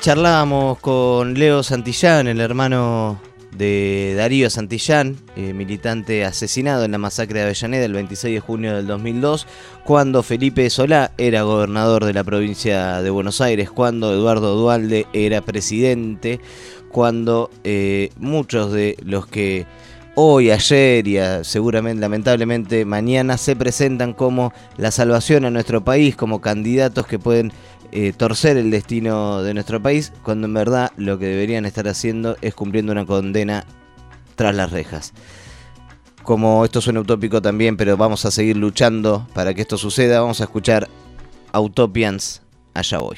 charlábamos con Leo Santillán, el hermano de Darío Santillán, militante asesinado en la masacre de Avellaneda el 26 de junio del 2002, cuando Felipe Solá era gobernador de la provincia de Buenos Aires, cuando Eduardo Duhalde era presidente, cuando muchos de los que hoy, ayer y seguramente, lamentablemente, mañana se presentan como la salvación a nuestro país, como candidatos que pueden torcer el destino de nuestro país, cuando en verdad lo que deberían estar haciendo es cumpliendo una condena tras las rejas. Como esto suena utópico también, pero vamos a seguir luchando para que esto suceda, vamos a escuchar a Utopians, Allá voy.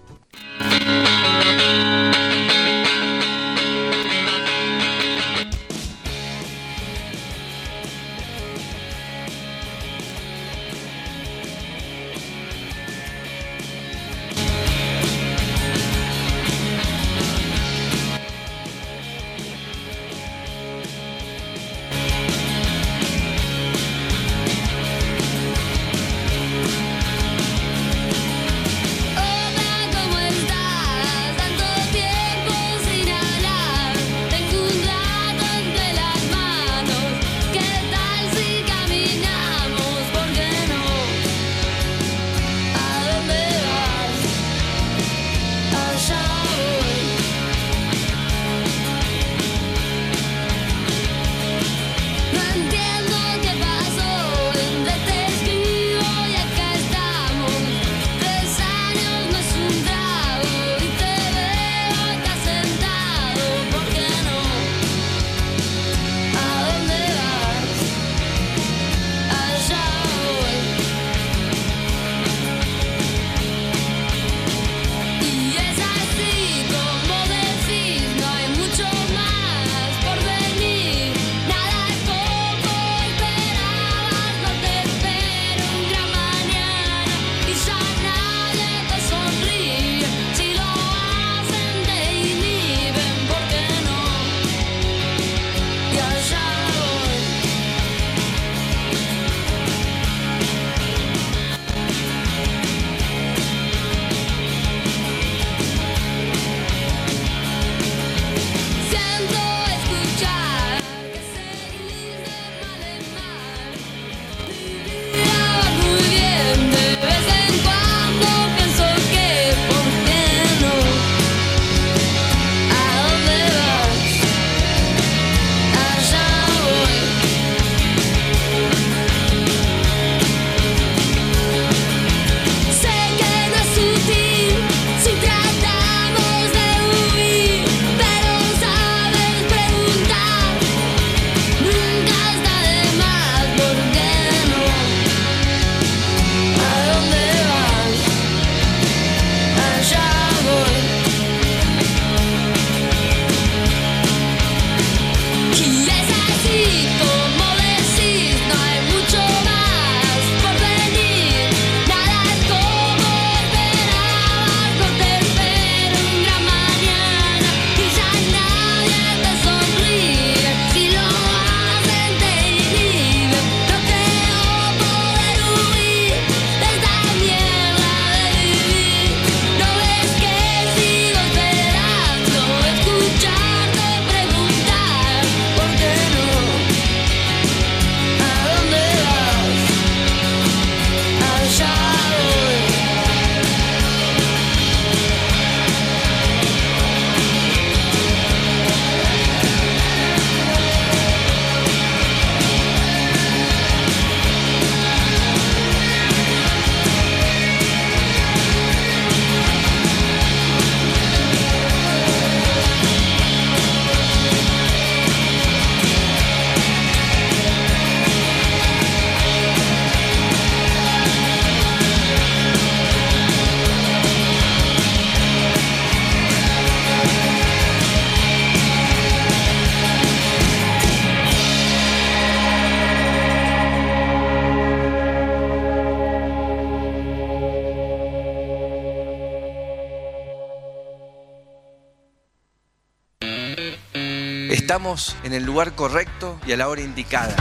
Estamos en el lugar correcto y a la hora indicada.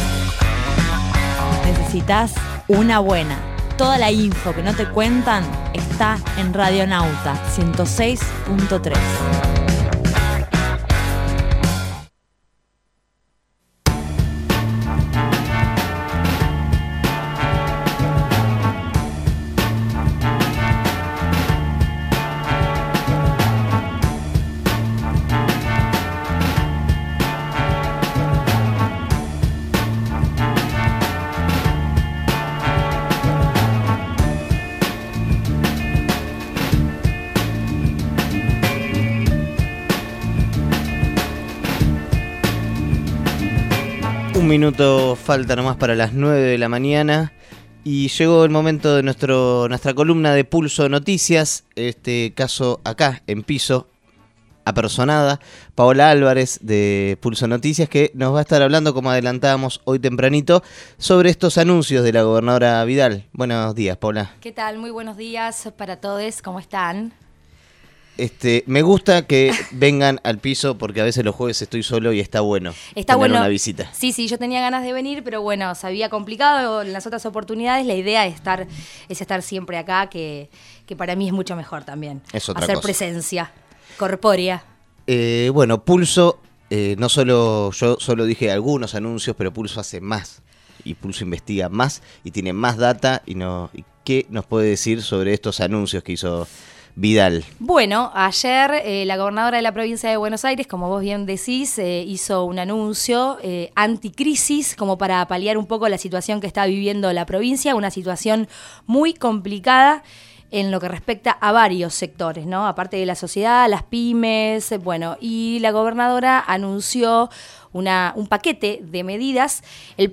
Necesitas una buena. Toda la info que no te cuentan está en Radionauta 106.3. Un minuto falta nomás para las 9 de la mañana y llegó el momento de nuestra columna de Pulso Noticias, este caso acá en piso, apersonada, Paola Álvarez de Pulso Noticias, que nos va a estar hablando, como adelantábamos hoy tempranito, sobre estos anuncios de la gobernadora Vidal. Buenos días, Paola. ¿Qué tal? Muy buenos días para todos, ¿cómo están? Me gusta que vengan al piso porque a veces los jueves estoy solo y está bueno tener una visita. Sí, yo tenía ganas de venir, pero bueno, se había complicado en las otras oportunidades. La idea es estar siempre acá, que para mí es mucho mejor también. Es otra hacer cosa. Presencia corpórea. Bueno, Pulso, no solo yo solo dije algunos anuncios, pero Pulso hace más. Y Pulso investiga más y tiene más data. ¿Y qué nos puede decir sobre estos anuncios que hizo Vidal? Bueno, ayer la gobernadora de la provincia de Buenos Aires, como vos bien decís, hizo un anuncio anticrisis como para paliar un poco la situación que está viviendo la provincia, una situación muy complicada en lo que respecta a varios sectores, ¿no? Aparte de la sociedad, las pymes, bueno, y la gobernadora anunció un paquete de medidas.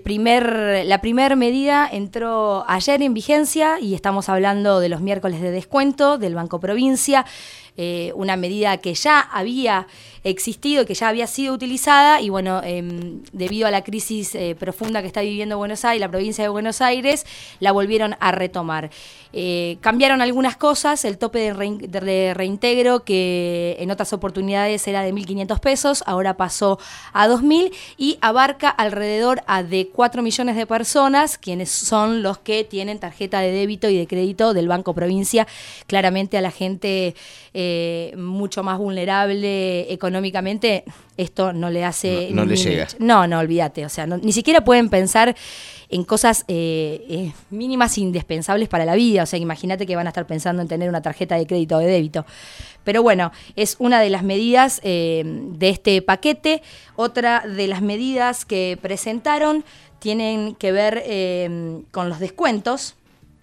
La primera medida entró ayer en vigencia y estamos hablando de los miércoles de descuento del Banco Provincia, una medida que ya había existido, que ya había sido utilizada y bueno, debido a la crisis profunda que está viviendo Buenos Aires, la provincia de Buenos Aires, la volvieron a retomar. Cambiaron algunas cosas, el tope de reintegro, que en otras oportunidades era de 1.500 pesos, ahora pasó a 2.000 y abarca alrededor de 4 millones de personas, quienes son los que tienen tarjeta de débito y de crédito del Banco Provincia. Claramente a la gente mucho más vulnerable económicamente, esto no le hace... No le llega. No, olvídate, o sea, ni siquiera pueden pensar en cosas mínimas indispensables para la vida. O sea, imagínate que van a estar pensando en tener una tarjeta de crédito o de débito. Pero bueno, es una de las medidas de este paquete. Otra de las medidas que presentaron tienen que ver con los descuentos.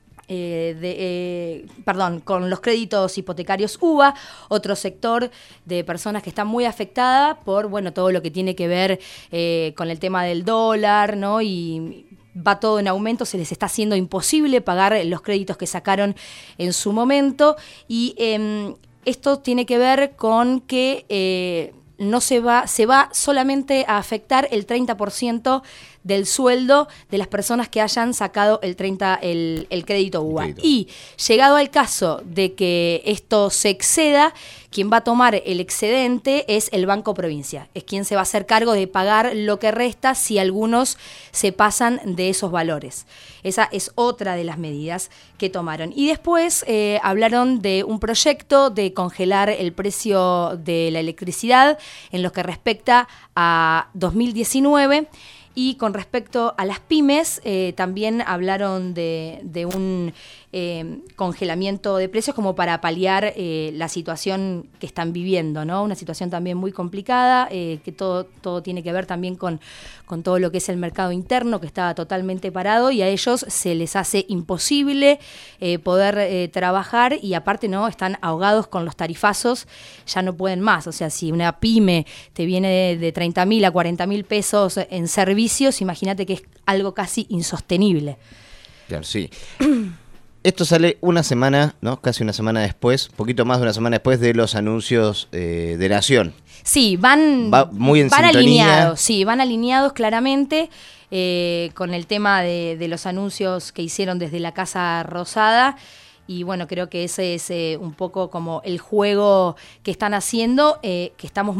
Con los créditos hipotecarios UBA, otro sector de personas que está muy afectada por, bueno, todo lo que tiene que ver con el tema del dólar, ¿no? Y va todo en aumento, se les está haciendo imposible pagar los créditos que sacaron en su momento y esto tiene que ver con que se va solamente a afectar el 30% del sueldo de las personas que hayan sacado el crédito UBA. Y llegado al caso de que esto se exceda, quien va a tomar el excedente es el Banco Provincia. Es quien se va a hacer cargo de pagar lo que resta si algunos se pasan de esos valores. Esa es otra de las medidas que tomaron. Y después hablaron de un proyecto de congelar el precio de la electricidad en lo que respecta a 2019. Y con respecto a las pymes, también hablaron de un congelamiento de precios como para paliar la situación que están viviendo, ¿no? Una situación también muy complicada, que todo tiene que ver también con todo lo que es el mercado interno, que está totalmente parado y a ellos se les hace imposible poder trabajar y aparte no están ahogados con los tarifazos, ya no pueden más. O sea, si una pyme te viene de 30.000 a 40.000 pesos en servicios, imagínate que es algo casi insostenible. Claro, sí. Esto sale una semana, ¿no? Casi una semana después, poquito más de una semana después de los anuncios de Nación. Sí, van muy en sintonía. Alineados, sí, van alineados claramente con el tema de los anuncios que hicieron desde la Casa Rosada. Y bueno, creo que ese es un poco como el juego que están haciendo, que estamos muy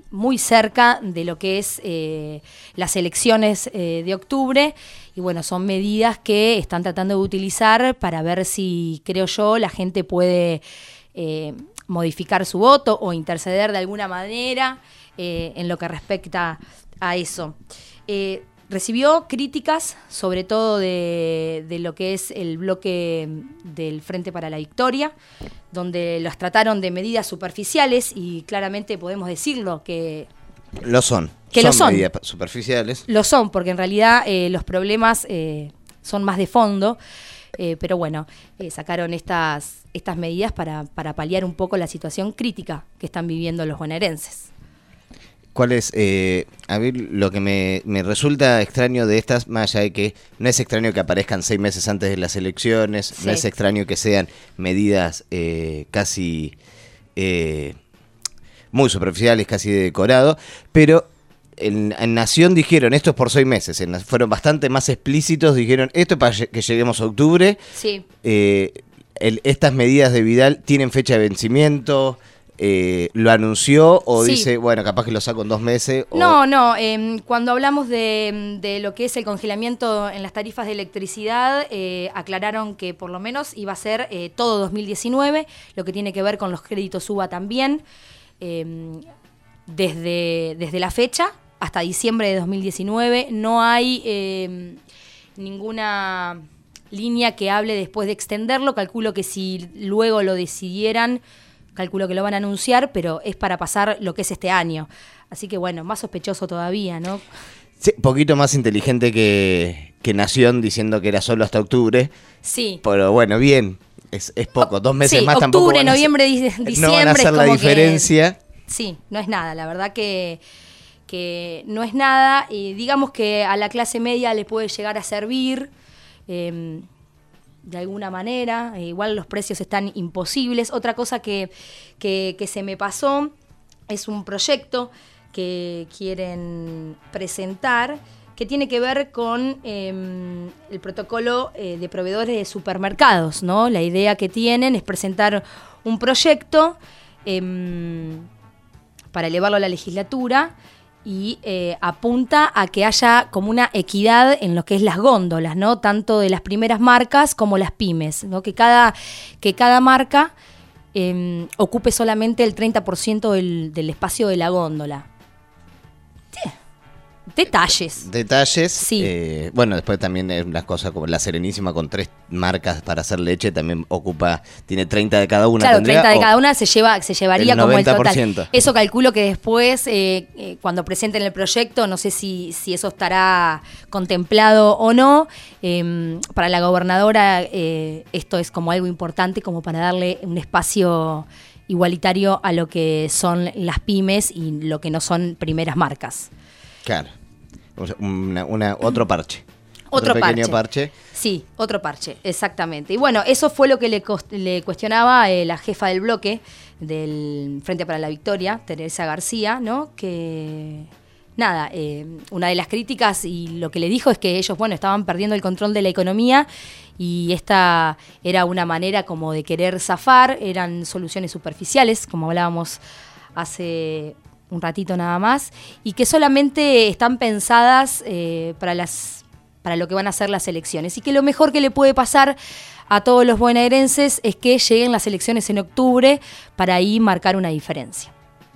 muy cerca de lo que es las elecciones de octubre, y bueno, son medidas que están tratando de utilizar para ver si, creo yo, la gente puede modificar su voto o interceder de alguna manera en lo que respecta a eso. Recibió críticas, sobre todo de lo que es el bloque del Frente para la Victoria, donde los trataron de medidas superficiales, y claramente podemos decirlo que lo son. Que son lo son. Medidas superficiales. Lo son, porque en realidad los problemas son más de fondo, pero bueno, sacaron estas medidas para paliar un poco la situación crítica que están viviendo los bonaerenses. ¿Cuál es, a mí lo que me resulta extraño de estas, más allá de que no es extraño que aparezcan 6 meses antes de las elecciones, sí, no es extraño que sean medidas casi muy superficiales, casi de decorado, pero en Nación dijeron, esto es por 6 meses, fueron bastante más explícitos, dijeron, esto es para que lleguemos a octubre, sí. Estas medidas de Vidal tienen fecha de vencimiento. ¿Lo anunció o sí, dice, bueno, capaz que lo saco en 2 meses? O... No, cuando hablamos de lo que es el congelamiento en las tarifas de electricidad, aclararon que por lo menos iba a ser todo 2019, lo que tiene que ver con los créditos UBA también, desde la fecha hasta diciembre de 2019, no hay ninguna línea que hable después de extenderlo. Calculo que si luego lo decidieran, calculo que lo van a anunciar, pero es para pasar lo que es este año. Así que bueno, más sospechoso todavía, ¿no? Sí, poquito más inteligente que Nación diciendo que era solo hasta octubre. Sí. Pero bueno, bien, es poco, 2 meses sí, más octubre, tampoco. Octubre, noviembre, diciembre. No van a hacer la diferencia. Sí, no es nada, la verdad que no es nada. Digamos que a la clase media le puede llegar a servir de alguna manera, igual los precios están imposibles. Otra cosa que se me pasó es un proyecto que quieren presentar que tiene que ver con el protocolo de proveedores de supermercados, ¿no? La idea que tienen es presentar un proyecto para elevarlo a la legislatura y apunta a que haya como una equidad en lo que es las góndolas, ¿no? Tanto de las primeras marcas como las pymes, ¿no? Que cada marca ocupe solamente el 30% del espacio de la góndola. Detalles. Sí. Bueno, después también las cosas como la Serenísima con 3 marcas para hacer leche también tiene 30 de cada una. Claro, 30 de cada una se llevaría como el total. 90%. Eso calculo que después, cuando presenten el proyecto, no sé si eso estará contemplado o no. Para la gobernadora esto es como algo importante, como para darle un espacio igualitario a lo que son las pymes y lo que no son primeras marcas. Claro, otro parche. Otro pequeño parche. Sí, otro parche, exactamente. Y bueno, eso fue lo que le cuestionaba la jefa del bloque del Frente para la Victoria, Teresa García, ¿no? Que, nada, una de las críticas y lo que le dijo es que ellos, bueno, estaban perdiendo el control de la economía y esta era una manera como de querer zafar, eran soluciones superficiales, como hablábamos hace un ratito nada más, y que solamente están pensadas para lo que van a ser las elecciones, y que lo mejor que le puede pasar a todos los bonaerenses es que lleguen las elecciones en octubre para ahí marcar una diferencia.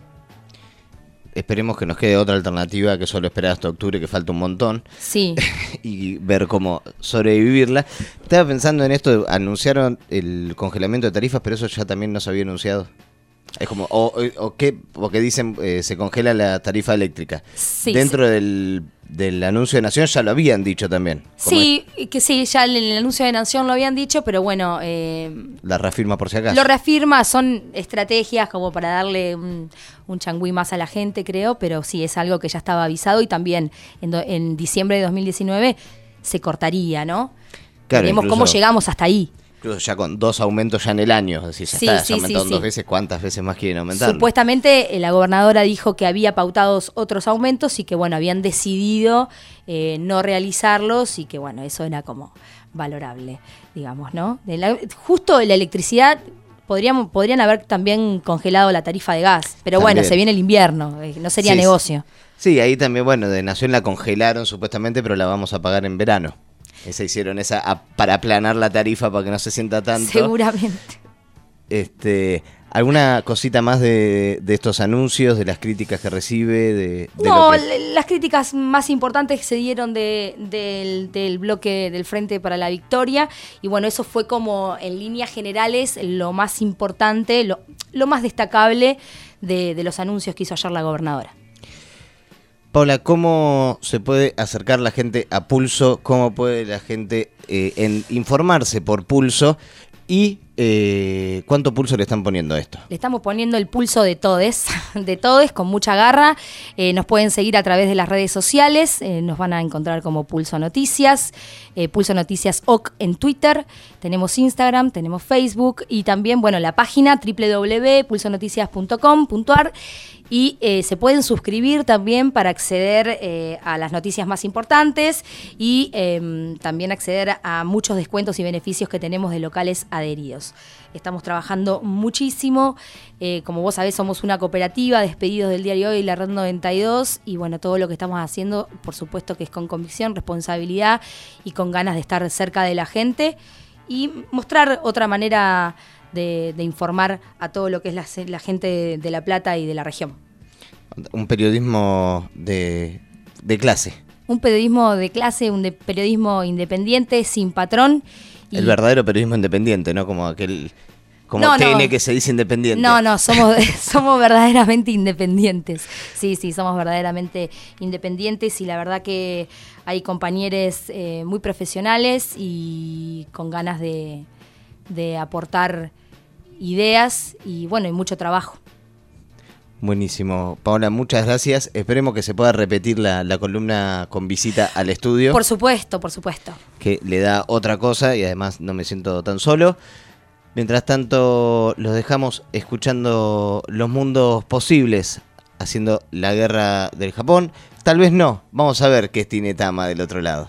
Esperemos que nos quede otra alternativa que solo esperar hasta octubre, que falta un montón. Sí. Y ver cómo sobrevivirla. Estaba pensando en esto, anunciaron el congelamiento de tarifas, pero eso ya también no se había anunciado. Es como, porque dicen se congela la tarifa eléctrica. Sí, dentro del anuncio de Nación ya lo habían dicho también. Sí, que sí, ya en el anuncio de Nación lo habían dicho, pero bueno... la reafirma por si acaso. Lo reafirma, son estrategias como para darle un changüí más a la gente, creo, pero sí, es algo que ya estaba avisado y también en diciembre de 2019 se cortaría, ¿no? Claro, veremos cómo llegamos hasta ahí. Incluso ya con 2 aumentos ya en el año, es decir, ya aumentaron 2 veces, ¿cuántas veces más quieren aumentar? Supuestamente la gobernadora dijo que había pautado otros aumentos y que bueno, habían decidido no realizarlos y que bueno, eso era como valorable, digamos, ¿no? Justo la electricidad, podrían haber también congelado la tarifa de gas. Pero También. bueno, se viene el invierno, no sería Sí, negocio. Sí, ahí también, bueno, de Nación la congelaron supuestamente, pero la vamos a pagar en verano. Hicieron para aplanar la tarifa para que no se sienta tanto. Seguramente. ¿Alguna cosita más de estos anuncios, de las críticas que recibe? Las críticas más importantes se dieron del bloque del Frente para la Victoria, y bueno, eso fue como en líneas generales lo más importante, lo más destacable de los anuncios que hizo ayer la gobernadora. Paula, ¿cómo se puede acercar la gente a Pulso? ¿Cómo puede la gente informarse por Pulso? ¿Y cuánto pulso le están poniendo a esto? Le estamos poniendo el pulso de todes, con mucha garra. Nos pueden seguir a través de las redes sociales, nos van a encontrar como Pulso Noticias, Pulso Noticias OC en Twitter, tenemos Instagram, tenemos Facebook y también, bueno, la página www.pulsonoticias.com.ar. Y se pueden suscribir también para acceder a las noticias más importantes y también acceder a muchos descuentos y beneficios que tenemos de locales adheridos. Estamos trabajando muchísimo. Como vos sabés, somos una cooperativa, Despedidos del Diario Hoy y la Red 92. Y bueno, todo lo que estamos haciendo, por supuesto que es con convicción, responsabilidad y con ganas de estar cerca de la gente y mostrar otra manera de informar a todo lo que es la gente de La Plata y de la región. Un periodismo de clase. Un periodismo de clase, periodismo independiente, sin patrón. El verdadero periodismo independiente, ¿no? Como TN que se dice independiente. No, somos verdaderamente independientes. Sí, somos verdaderamente independientes y la verdad que hay compañeros muy profesionales y con ganas de aportar ideas y bueno, y mucho trabajo. Buenísimo. Paola, muchas gracias. Esperemos que se pueda repetir la columna con visita al estudio. Por supuesto. Que le da otra cosa y además no me siento tan solo. Mientras tanto, los dejamos escuchando Los Mundos Posibles, haciendo La Guerra del Japón. Tal vez no. Vamos a ver qué es Tinetama del otro lado.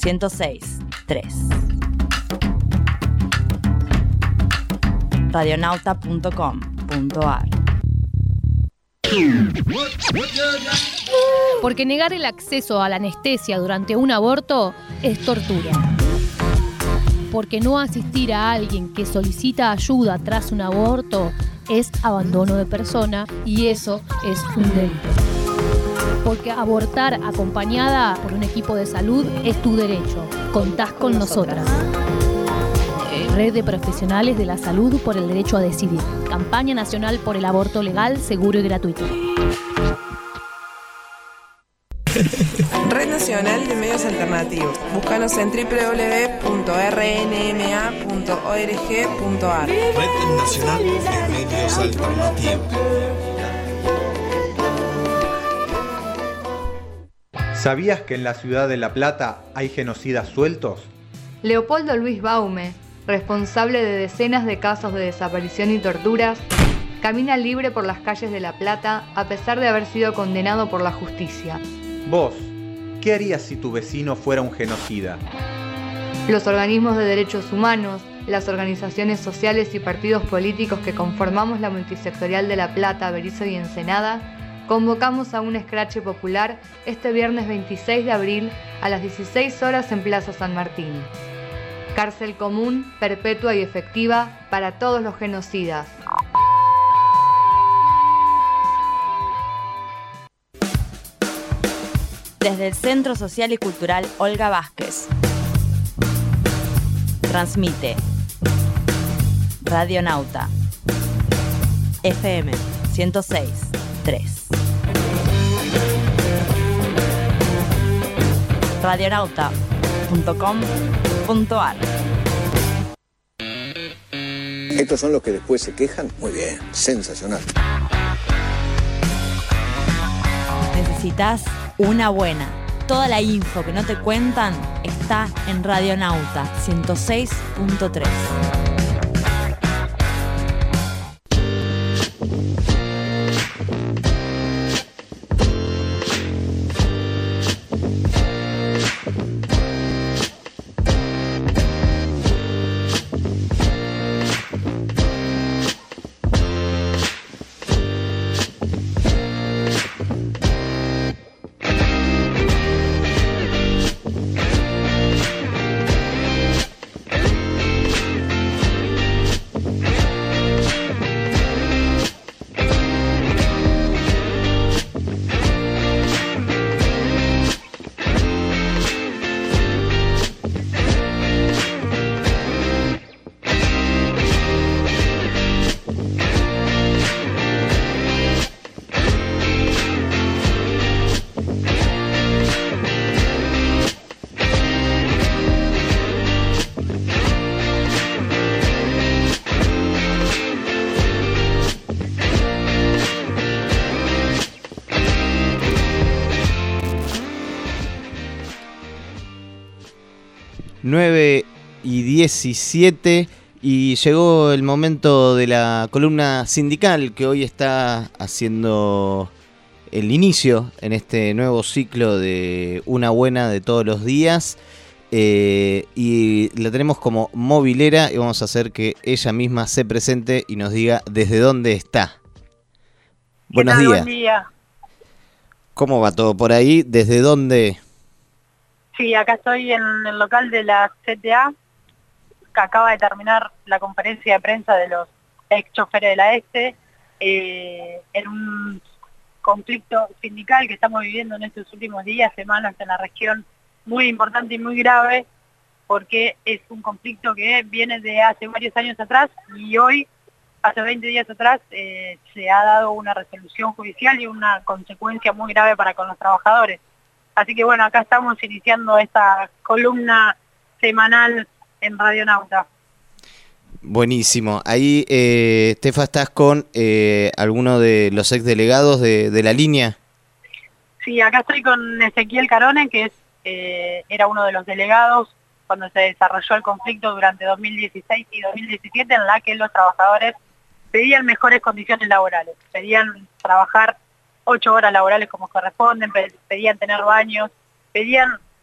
106.3. Radionauta.com.ar. Porque negar el acceso a la anestesia durante un aborto es tortura. Porque no asistir a alguien que solicita ayuda tras un aborto es abandono de persona y eso es un delito. Porque abortar acompañada por un equipo de salud es tu derecho. Contás con nosotras. Red de Profesionales de la Salud por el Derecho a Decidir. Campaña Nacional por el Aborto Legal, Seguro y Gratuito. Red Nacional de Medios Alternativos. Búscanos en www.rnma.org.ar. Red Nacional de Medios Alternativos. ¿Sabías que en la ciudad de La Plata hay genocidas sueltos? Leopoldo Luis Baume, responsable de decenas de casos de desaparición y torturas, camina libre por las calles de La Plata a pesar de haber sido condenado por la justicia. Vos, ¿qué harías si tu vecino fuera un genocida? Los organismos de derechos humanos, las organizaciones sociales y partidos políticos que conformamos la multisectorial de La Plata, Berizo y Ensenada, convocamos a un escrache popular este viernes 26 de abril a las 16 horas en Plaza San Martín. Cárcel común, perpetua y efectiva para todos los genocidas. Desde el Centro Social y Cultural Olga Vázquez. Transmite Radionauta FM 106.3. Radionauta.com.ar. ¿Estos son los que después se quejan? Muy bien, sensacional. Necesitas una buena. Toda la info que no te cuentan está en Radionauta 106.3. ...9:17... y llegó el momento de la columna sindical que hoy está haciendo el inicio en este nuevo ciclo de Una Buena de todos los días. Y la tenemos como movilera y vamos a hacer que ella misma se presente y nos diga desde dónde está. Buenos días. Buen día. ¿Cómo va todo por ahí? ¿Desde dónde? Sí, acá estoy en el local de la CTA, que acaba de terminar la conferencia de prensa de los ex choferes de la ESTE, en un conflicto sindical que estamos viviendo en estos últimos días, semanas en la región, muy importante y muy grave, porque es un conflicto que viene de hace varios años atrás y hoy, hace 20 días atrás, se ha dado una resolución judicial y una consecuencia muy grave para con los trabajadores. Así que bueno, acá estamos iniciando esta columna semanal en Radionauta. Buenísimo. Ahí, Estefa, ¿estás con alguno de los ex delegados de la línea? Sí, acá estoy con Ezequiel Carone, que era uno de los delegados cuando se desarrolló el conflicto durante 2016 y 2017, en la que los trabajadores pedían mejores condiciones laborales, pedían trabajar 8 horas laborales como corresponden, pedían tener baños, pedían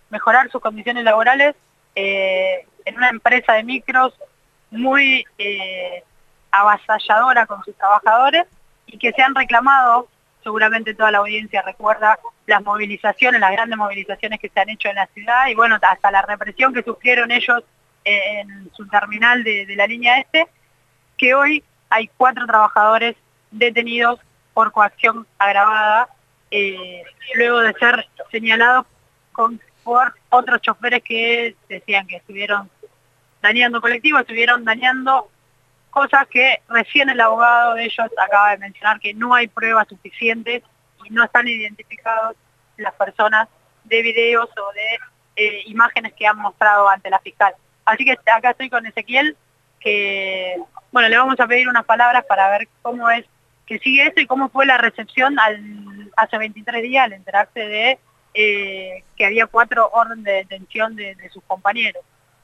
mejorar sus condiciones laborales en una empresa de micros muy avasalladora con sus trabajadores y que se han reclamado, seguramente toda la audiencia recuerda las movilizaciones, las grandes movilizaciones que se han hecho en la ciudad y bueno, hasta la represión que sufrieron ellos en su terminal de la línea este, que hoy hay 4 trabajadores detenidos por coacción agravada, luego de ser señalados por otros choferes que decían que estuvieron dañando colectivos, estuvieron dañando cosas que recién el abogado de ellos acaba de mencionar, que no hay pruebas suficientes y no están identificados las personas de videos o de imágenes que han mostrado ante la fiscal. Así que acá estoy con Ezequiel, que bueno, le vamos a pedir unas palabras para ver cómo es que sigue esto y cómo fue la recepción hace 23 días al enterarse de que había 4 órdenes de detención de sus compañeros.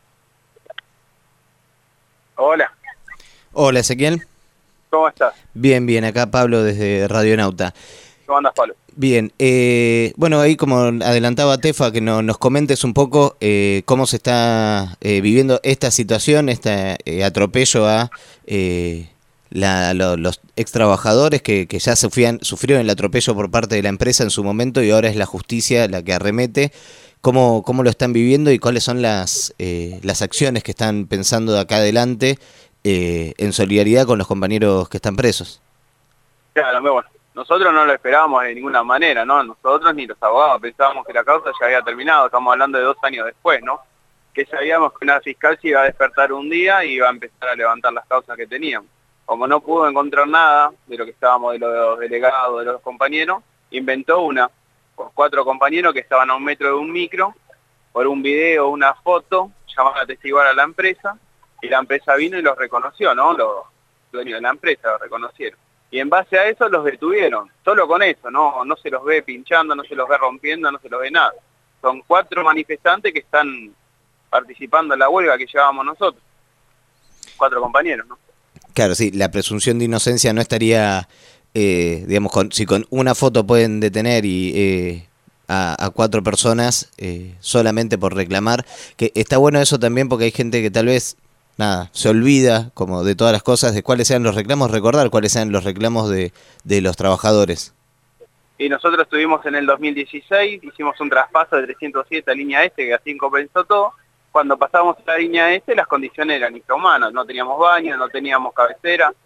Hola. Hola, Ezequiel. ¿Cómo estás? Bien, bien, acá Pablo desde Radionauta. ¿Cómo andas, Pablo? Bien, bueno, ahí como adelantaba Tefa, que nos comentes un poco cómo se está viviendo esta situación, este atropello a los ex trabajadores que ya sufrieron el atropello por parte de la empresa en su momento y ahora es la justicia la que arremete. ¿Cómo lo están viviendo y cuáles son las acciones que están pensando de acá adelante en solidaridad con los compañeros que están presos? Claro, bueno, nosotros no lo esperábamos de ninguna manera, ¿no? Nosotros ni los abogados pensábamos que la causa ya había terminado, estamos hablando de 2 años después, ¿no? Que sabíamos que una fiscal se iba a despertar un día y iba a empezar a levantar las causas que teníamos. Como no pudo encontrar nada de lo que estábamos de los delegados, de los compañeros, inventó una por 4 compañeros que estaban a 1 metro de un micro, por un video, una foto, llamaron a testiguar a la empresa, y la empresa vino y los reconoció, ¿no? Los dueños de la empresa los reconocieron. Y en base a eso los detuvieron, solo con eso, no se los ve pinchando, no se los ve rompiendo, no se los ve nada. Son 4 manifestantes que están participando en la huelga que llevábamos nosotros, 4 compañeros, ¿no? Claro, sí, la presunción de inocencia no estaría, digamos, si con una foto pueden detener y a 4 personas solamente por reclamar, que está bueno eso también porque hay gente que tal vez, nada, se olvida como de todas las cosas, de cuáles sean los reclamos, recordar cuáles sean los reclamos de los trabajadores. Y nosotros estuvimos en el 2016, hicimos un traspaso de 307 a línea este, que así compensó todo. Cuando pasamos a la línea este, las condiciones eran infrahumanas, no teníamos baño, no teníamos cabecera,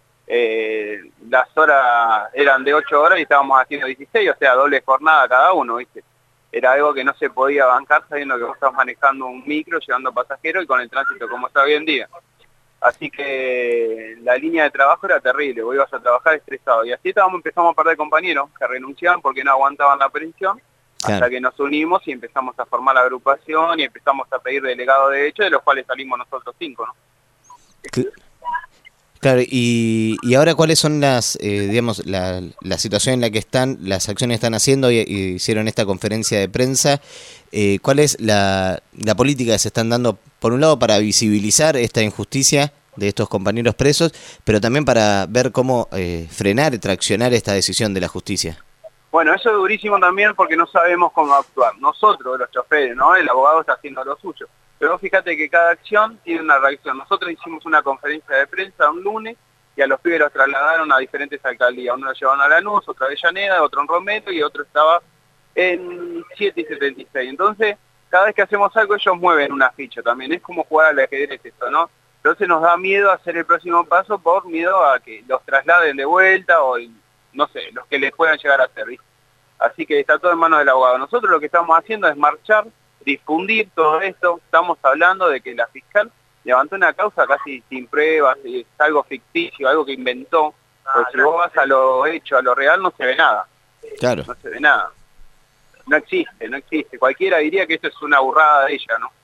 las horas eran de 8 horas y estábamos haciendo 16, o sea, doble jornada cada uno, ¿viste? Era algo que no se podía bancar sabiendo que vos estás manejando un micro, llevando pasajeros y con el tránsito como está hoy en día. Así que la línea de trabajo era terrible, vos ibas a trabajar estresado. Y así empezamos a perder compañeros que renunciaban porque no aguantaban la presión, hasta que nos unimos y empezamos a formar la agrupación y empezamos a pedir delegados de hecho, de los cuales salimos nosotros 5, ¿no? Claro, y ahora cuáles son digamos, la situación en la que están, las acciones que están haciendo y hicieron esta conferencia de prensa, ¿cuál es la política que se están dando, por un lado, para visibilizar esta injusticia de estos compañeros presos, pero también para ver cómo frenar y traccionar esta decisión de la justicia? Bueno, eso es durísimo también porque no sabemos cómo actuar. Nosotros, los choferes, ¿no? El abogado está haciendo lo suyo. Pero fíjate que cada acción tiene una reacción. Nosotros hicimos una conferencia de prensa un lunes y a los pibes los trasladaron a diferentes alcaldías. Uno lo llevaron a Lanús, otro a Avellaneda, otro en Romero y otro estaba en 7 y 76. Entonces, cada vez que hacemos algo ellos mueven una ficha también. Es como jugar al ajedrez esto, ¿no? Entonces nos da miedo hacer el próximo paso por miedo a que los trasladen de vuelta o, no sé, los que les puedan llegar a hacer, ¿viste? Así que está todo en manos del abogado. Nosotros lo que estamos haciendo es marchar, difundir todo esto. Estamos hablando de que la fiscal levantó una causa casi sin pruebas, es algo ficticio, algo que inventó. Porque si vos vas a lo hecho, a lo real, no se ve nada. Claro. No se ve nada. No existe. Cualquiera diría que esto es una burrada de ella, ¿no?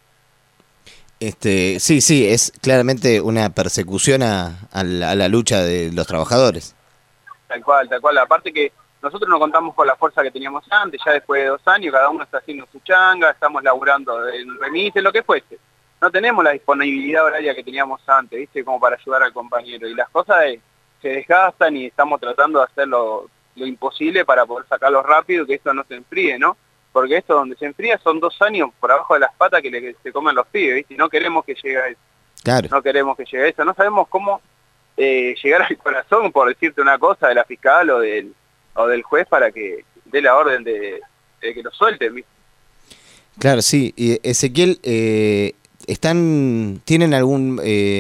Sí, es claramente una persecución a la lucha de los trabajadores. Tal cual. Aparte que nosotros no contamos con la fuerza que teníamos antes, ya después de 2 años, cada uno está haciendo su changa, estamos laburando en remise, lo que fuese. No tenemos la disponibilidad horaria que teníamos antes, ¿viste? Como para ayudar al compañero. Y las cosas se desgastan y estamos tratando de hacer lo imposible para poder sacarlo rápido y que esto no se enfríe, ¿no? porque esto donde se enfría son 2 años por abajo de las patas que se comen los pibes, ¿viste? Y no queremos que llegue a eso. Claro. No queremos que llegue a eso. No sabemos cómo llegar al corazón, por decirte una cosa, de la fiscal o del juez para que dé la orden de que lo suelten, ¿viste? Claro, sí. Y Ezequiel, ¿tienen algún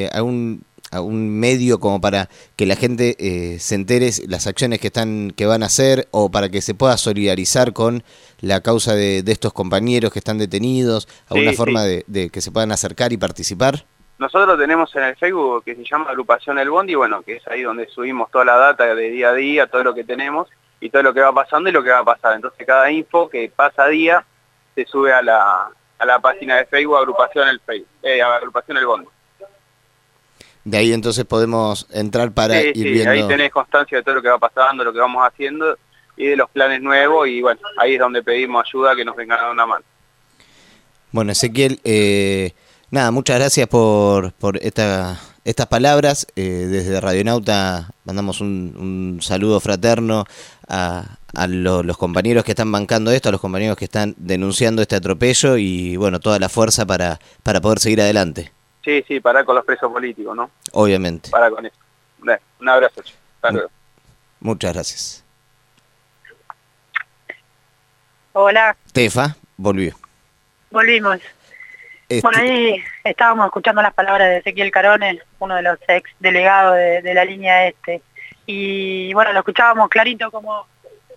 medio como para que la gente se entere las acciones que van a hacer, o para que se pueda solidarizar con la causa de estos compañeros que están detenidos? ¿Alguna forma de que se puedan acercar y participar? Nosotros tenemos en el Facebook que se llama Agrupación El Bondi, bueno, que es ahí donde subimos toda la data de día a día, todo lo que tenemos y todo lo que va pasando y lo que va a pasar. Entonces cada info que pasa día se sube a la página de Facebook Agrupación El Bondi. De ahí entonces podemos entrar para ir viendo. Ahí tenés constancia de todo lo que va pasando, lo que vamos haciendo y de los planes nuevos, y bueno, ahí es donde pedimos ayuda, que nos vengan a dar una mano. Bueno, Ezequiel, nada, muchas gracias por estas palabras. Desde Radionauta mandamos un saludo fraterno a los compañeros que están bancando esto, a los compañeros que están denunciando este atropello, y bueno, toda la fuerza para poder seguir adelante. Sí, parar con los presos políticos, ¿no? Obviamente. Parar con eso. Un abrazo. Hasta luego. Muchas gracias. Hola. Tefa, volvimos. Bueno, ahí estábamos escuchando las palabras de Ezequiel Carones, uno de los ex delegados de la línea este. Y bueno, lo escuchábamos clarito como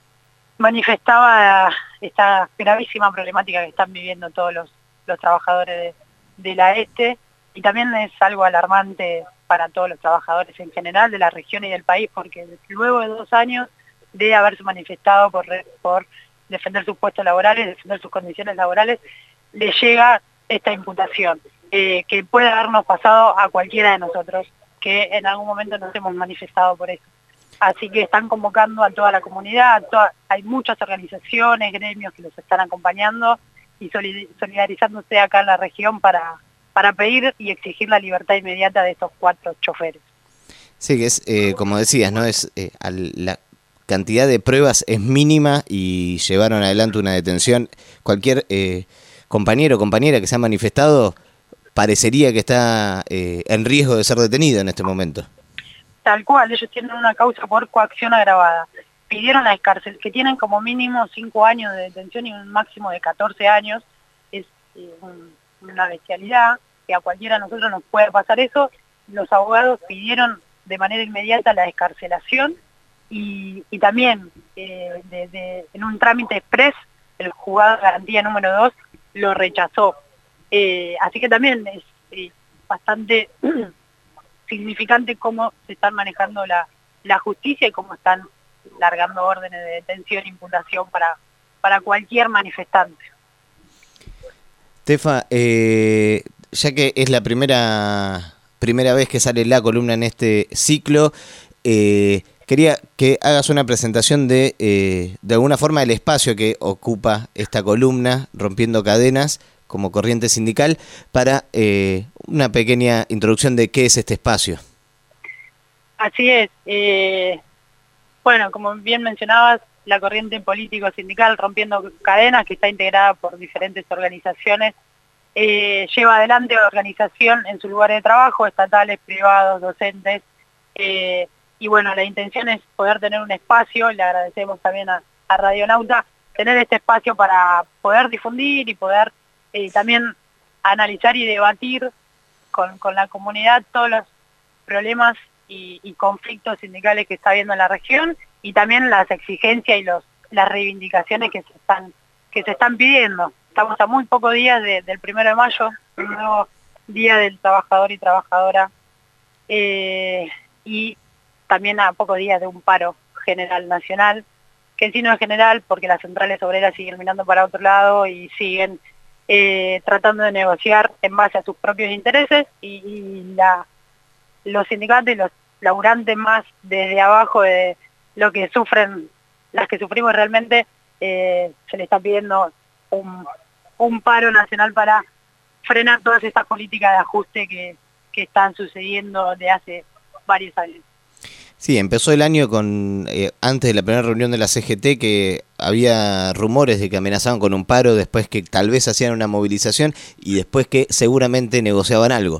manifestaba esta gravísima problemática que están viviendo todos los trabajadores de la este. Y también es algo alarmante para todos los trabajadores en general de la región y del país, porque luego de 2 años de haberse manifestado por defender sus puestos laborales, defender sus condiciones laborales, le llega esta imputación, que puede habernos pasado a cualquiera de nosotros, que en algún momento nos hemos manifestado por eso. Así que están convocando a toda la comunidad, hay muchas organizaciones, gremios que los están acompañando y solidarizándose acá en la región para pedir y exigir la libertad inmediata de estos 4 choferes. Sí, que es, como decías, ¿no? La cantidad de pruebas es mínima y llevaron adelante una detención. Cualquier compañero o compañera que se ha manifestado parecería que está en riesgo de ser detenido en este momento. Tal cual, ellos tienen una causa por coacción agravada. Pidieron la escárcel, que tienen como mínimo 5 años de detención y un máximo de 14 años. Es una bestialidad, que a cualquiera de nosotros nos puede pasar eso. Los abogados pidieron de manera inmediata la descarcelación y también en un trámite express el juzgado de garantía número 2 lo rechazó. Así que también es bastante significante cómo se están manejando la justicia y cómo están largando órdenes de detención e imputación para cualquier manifestante. Tefa, ya que es la primera vez que sale la columna en este ciclo, quería que hagas una presentación de alguna forma del espacio que ocupa esta columna, Rompiendo Cadenas, como corriente sindical, para una pequeña introducción de qué es este espacio. Así es. Bueno, como bien mencionabas, la corriente político-sindical Rompiendo Cadenas, que está integrada por diferentes organizaciones, lleva adelante la organización en sus lugares de trabajo, estatales, privados, docentes, y bueno, la intención es poder tener un espacio, le agradecemos también a Radionauta, tener este espacio para poder difundir y poder también analizar y debatir con la comunidad todos los problemas y conflictos sindicales que está habiendo en la región, y también las exigencias y las reivindicaciones que se están pidiendo. Estamos a muy pocos días del 1 de mayo, un nuevo día del trabajador y trabajadora, y también a pocos días de un paro general nacional, que en sí no es general porque las centrales obreras siguen mirando para otro lado y siguen tratando de negociar en base a sus propios intereses, y los sindicatos y los laburantes más desde abajo de lo que sufren, las que sufrimos realmente, se le está pidiendo un paro nacional para frenar todas estas políticas de ajuste que están sucediendo de hace varios años. Sí, empezó el año con antes de la primera reunión de la CGT que había rumores de que amenazaban con un paro, después que tal vez hacían una movilización y después que seguramente negociaban algo.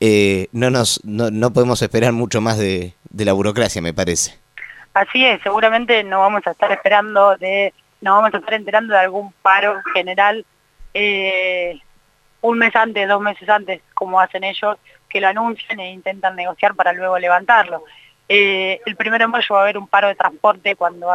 No podemos esperar mucho más de la burocracia, me parece. Así es, seguramente no vamos a estar enterando de algún paro general un mes antes, 2 meses antes, como hacen ellos, que lo anuncian e intentan negociar para luego levantarlo. El 1 de mayo va a haber un paro de transporte cuando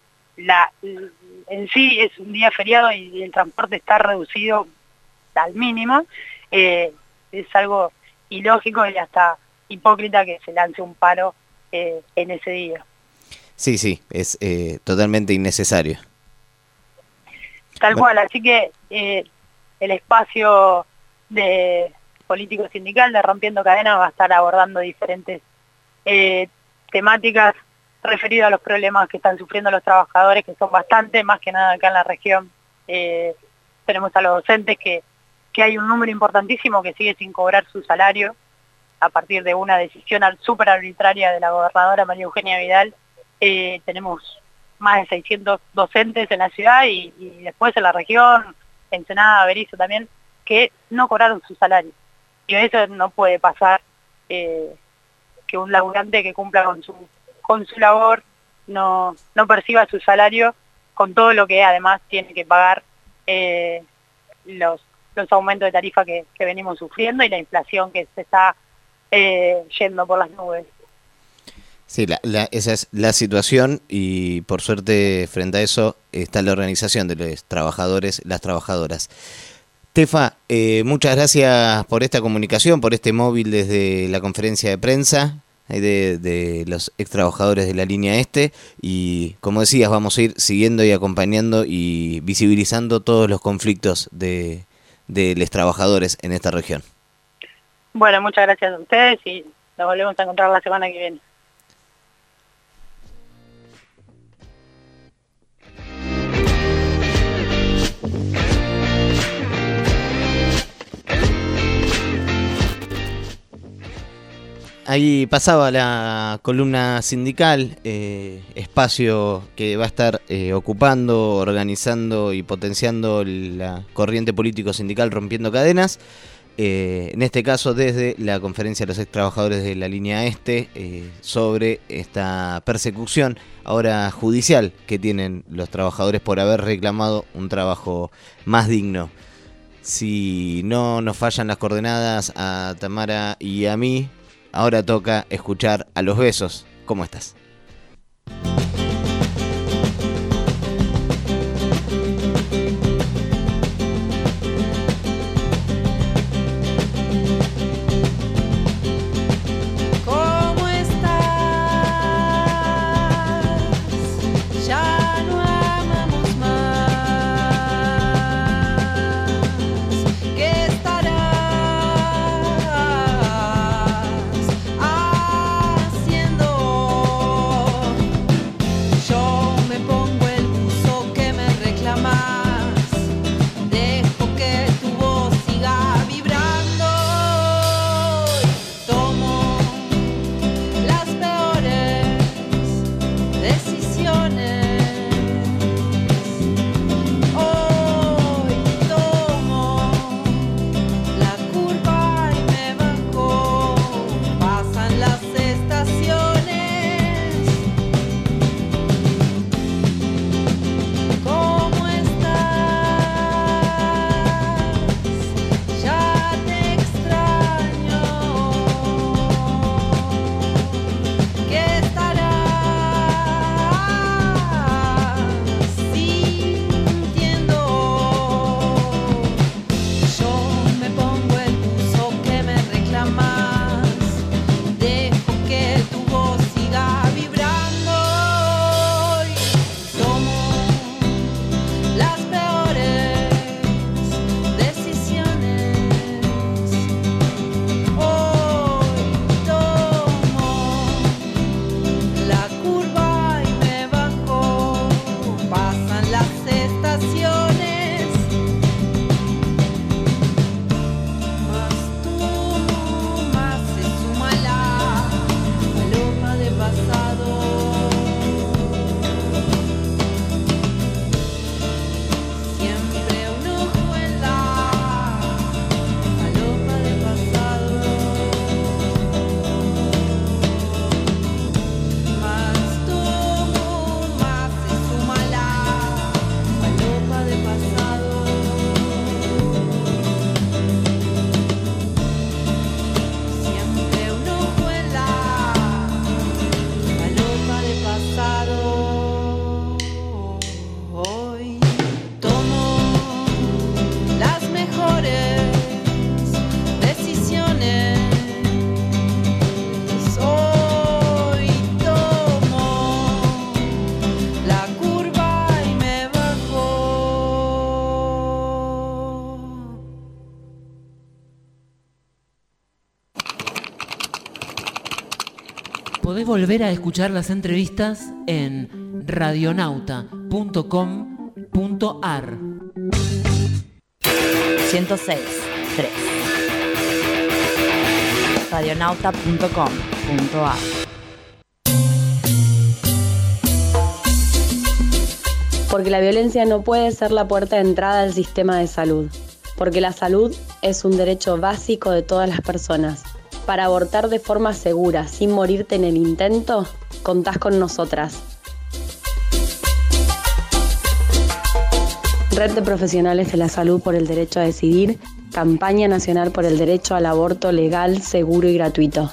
en sí es un día feriado y el transporte está reducido al mínimo. Es algo ilógico y hasta hipócrita que se lance un paro en ese día. Sí, es totalmente innecesario. Tal cual, así que el espacio de político sindical de Rompiendo Cadenas va a estar abordando diferentes temáticas referidas a los problemas que están sufriendo los trabajadores, que son bastante, más que nada acá en la región. Tenemos a los docentes que hay un número importantísimo que sigue sin cobrar su salario a partir de una decisión súper arbitraria de la gobernadora María Eugenia Vidal. Tenemos más de 600 docentes en la ciudad y después en la región, Ensenada, Berisso también, que no cobraron su salario. Y eso no puede pasar, que un laburante que cumpla con su labor no perciba su salario con todo lo que además tiene que pagar los aumentos de tarifa que venimos sufriendo y la inflación que se está yendo por las nubes. Sí, esa es la situación y por suerte frente a eso está la organización de los trabajadores, las trabajadoras. Tefa, muchas gracias por esta comunicación, por este móvil desde la conferencia de prensa de los ex trabajadores de la línea este y como decías vamos a ir siguiendo y acompañando y visibilizando todos los conflictos de los trabajadores en esta región. Bueno, muchas gracias a ustedes y nos volvemos a encontrar la semana que viene. Ahí pasaba la columna sindical, espacio que va a estar ocupando, organizando y potenciando la corriente político-sindical Rompiendo Cadenas. En este caso desde la conferencia de los ex trabajadores de la línea este, sobre esta persecución ahora judicial que tienen los trabajadores por haber reclamado un trabajo más digno. Si no nos fallan las coordenadas a Tamara y a mí, ahora toca escuchar a Los Besos. ¿Cómo estás? ¿Cómo estás? Ya no amamos más. ¿Qué estarás haciendo? Podés volver a escuchar las entrevistas en radionauta.com.ar. 106.3 radionauta.com.ar. Porque la violencia no puede ser la puerta de entrada al sistema de salud. Porque la salud es un derecho básico de todas las personas. Para abortar de forma segura, sin morirte en el intento, contás con nosotras. Red de Profesionales de la Salud por el Derecho a Decidir, Campaña Nacional por el Derecho al Aborto Legal, Seguro y Gratuito.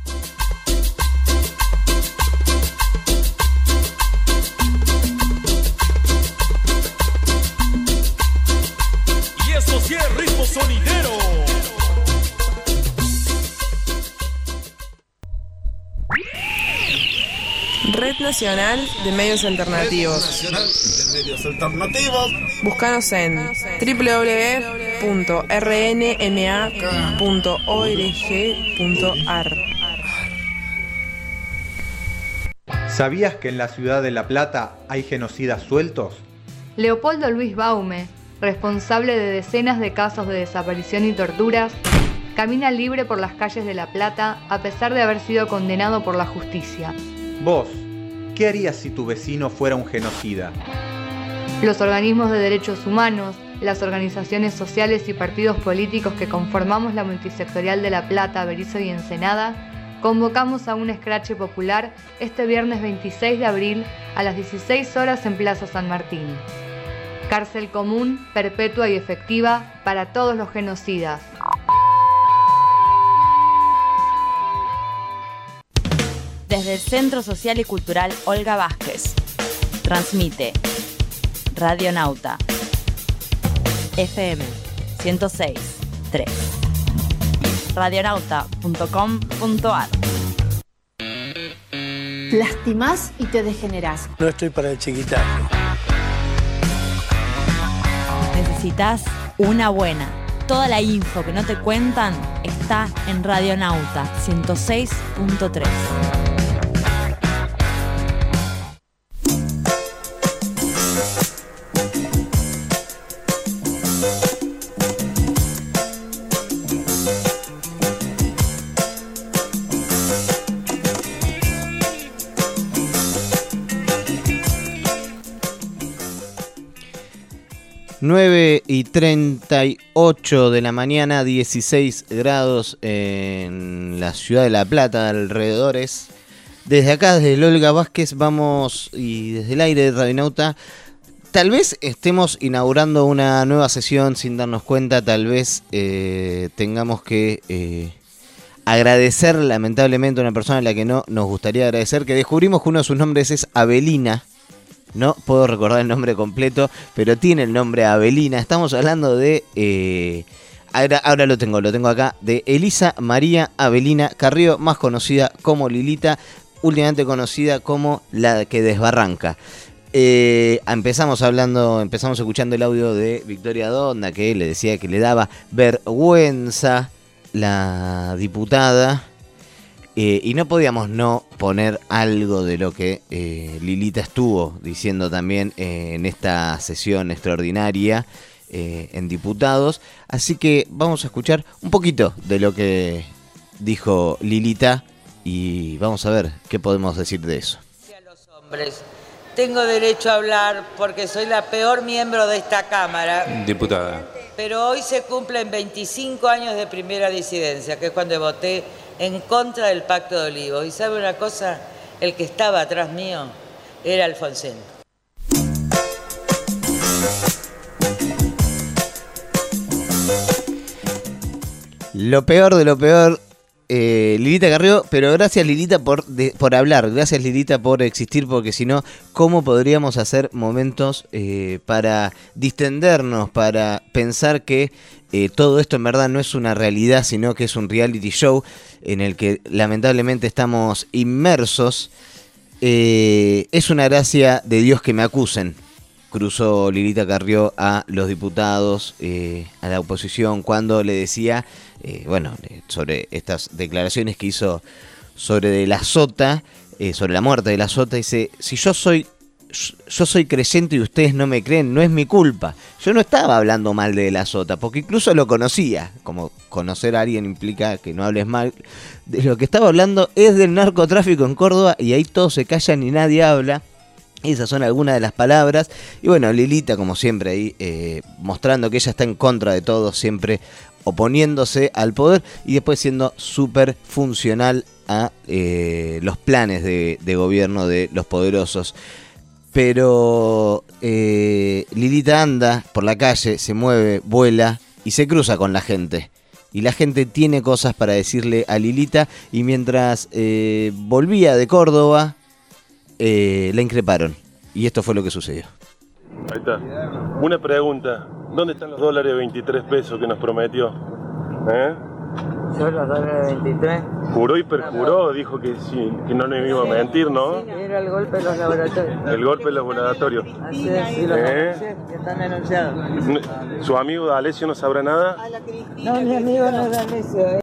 Y eso sí es ritmo sonidero. Red Nacional de Medios Alternativos. Búscanos en www.rnma.org.ar. ¿Sabías que en la ciudad de La Plata hay genocidas sueltos? Leopoldo Luis Baume, responsable de decenas de casos de desaparición y torturas, camina libre por las calles de La Plata a pesar de haber sido condenado por la justicia. Vos, ¿qué harías si tu vecino fuera un genocida? Los organismos de derechos humanos, las organizaciones sociales y partidos políticos que conformamos la multisectorial de La Plata, Berizo y Ensenada, convocamos a un escrache popular este viernes 26 de abril a las 16 horas en Plaza San Martín. Cárcel común, perpetua y efectiva para todos los genocidas. Desde el Centro Social y Cultural Olga Vázquez. Transmite Radionauta FM 106.3 radionauta.com.ar. Lastimás y te degenerás. No estoy para el chiquitaje. Necesitas una buena. Toda la info que no te cuentan está en Radionauta 106.3. Nueve y 38 de la mañana, 16 grados en la ciudad de La Plata, alrededores. Desde acá, desde el Olga Vázquez, vamos, y desde el aire de Radionauta, tal vez estemos inaugurando una nueva sesión sin darnos cuenta, tal vez tengamos que agradecer lamentablemente a una persona a la que no nos gustaría agradecer, que descubrimos que uno de sus nombres es Abelina. No puedo recordar el nombre completo, pero tiene el nombre Abelina. Estamos hablando de... ahora lo tengo acá. De Elisa María Abelina Carrió, más conocida como Lilita, últimamente conocida como la que desbarranca. Empezamos escuchando el audio de Victoria Donda, que le decía que le daba vergüenza la diputada. Y no podíamos no poner algo de lo que Lilita estuvo diciendo también en esta sesión extraordinaria en diputados. Así que vamos a escuchar un poquito de lo que dijo Lilita y vamos a ver qué podemos decir de eso. Hombres, tengo derecho a hablar porque soy la peor miembro de esta Cámara. Diputada. Pero hoy se cumplen 25 años de primera disidencia, que es cuando voté en contra del Pacto de Olivos. Y ¿sabe una cosa? El que estaba atrás mío era Alfonsín. Lo peor de lo peor, Lilita Carrió, pero gracias Lilita por hablar, gracias Lilita por existir, porque si no, ¿cómo podríamos hacer momentos para distendernos, para pensar que todo esto en verdad no es una realidad, sino que es un reality show en el que lamentablemente estamos inmersos? Es una gracia de Dios que me acusen, cruzó Lilita Carrió a los diputados, a la oposición, cuando le decía, sobre estas declaraciones que hizo sobre de la Sota, sobre la muerte de la Sota, dice, si yo soy creyente y ustedes no me creen, no es mi culpa. Yo no estaba hablando mal de la Sota, porque incluso lo conocía. Como conocer a alguien implica que no hables mal. De lo que estaba hablando es del narcotráfico en Córdoba, y ahí todos se callan y nadie habla. Esas son algunas de las palabras. Y bueno, Lilita, como siempre, ahí mostrando que ella está en contra de todo, siempre oponiéndose al poder y después siendo súper funcional a los planes de gobierno de los poderosos. Pero Lilita anda por la calle, se mueve, vuela y se cruza con la gente. Y la gente tiene cosas para decirle a Lilita. Y mientras volvía de Córdoba, la increparon. Y esto fue lo que sucedió. Ahí está. Una pregunta. ¿Dónde están los dólares de 23 pesos que nos prometió? Yo los dólares de 23. Juró y perjuró, dijo que sí, que no nos iba a mentir, ¿no? Era el golpe de los laboratorios. El golpe de los laboratorios. Así es, sí, los denuncié, que están denunciados. ¿Su amigo D'Alessio no sabrá nada? No, mi amigo no es D'Alessio.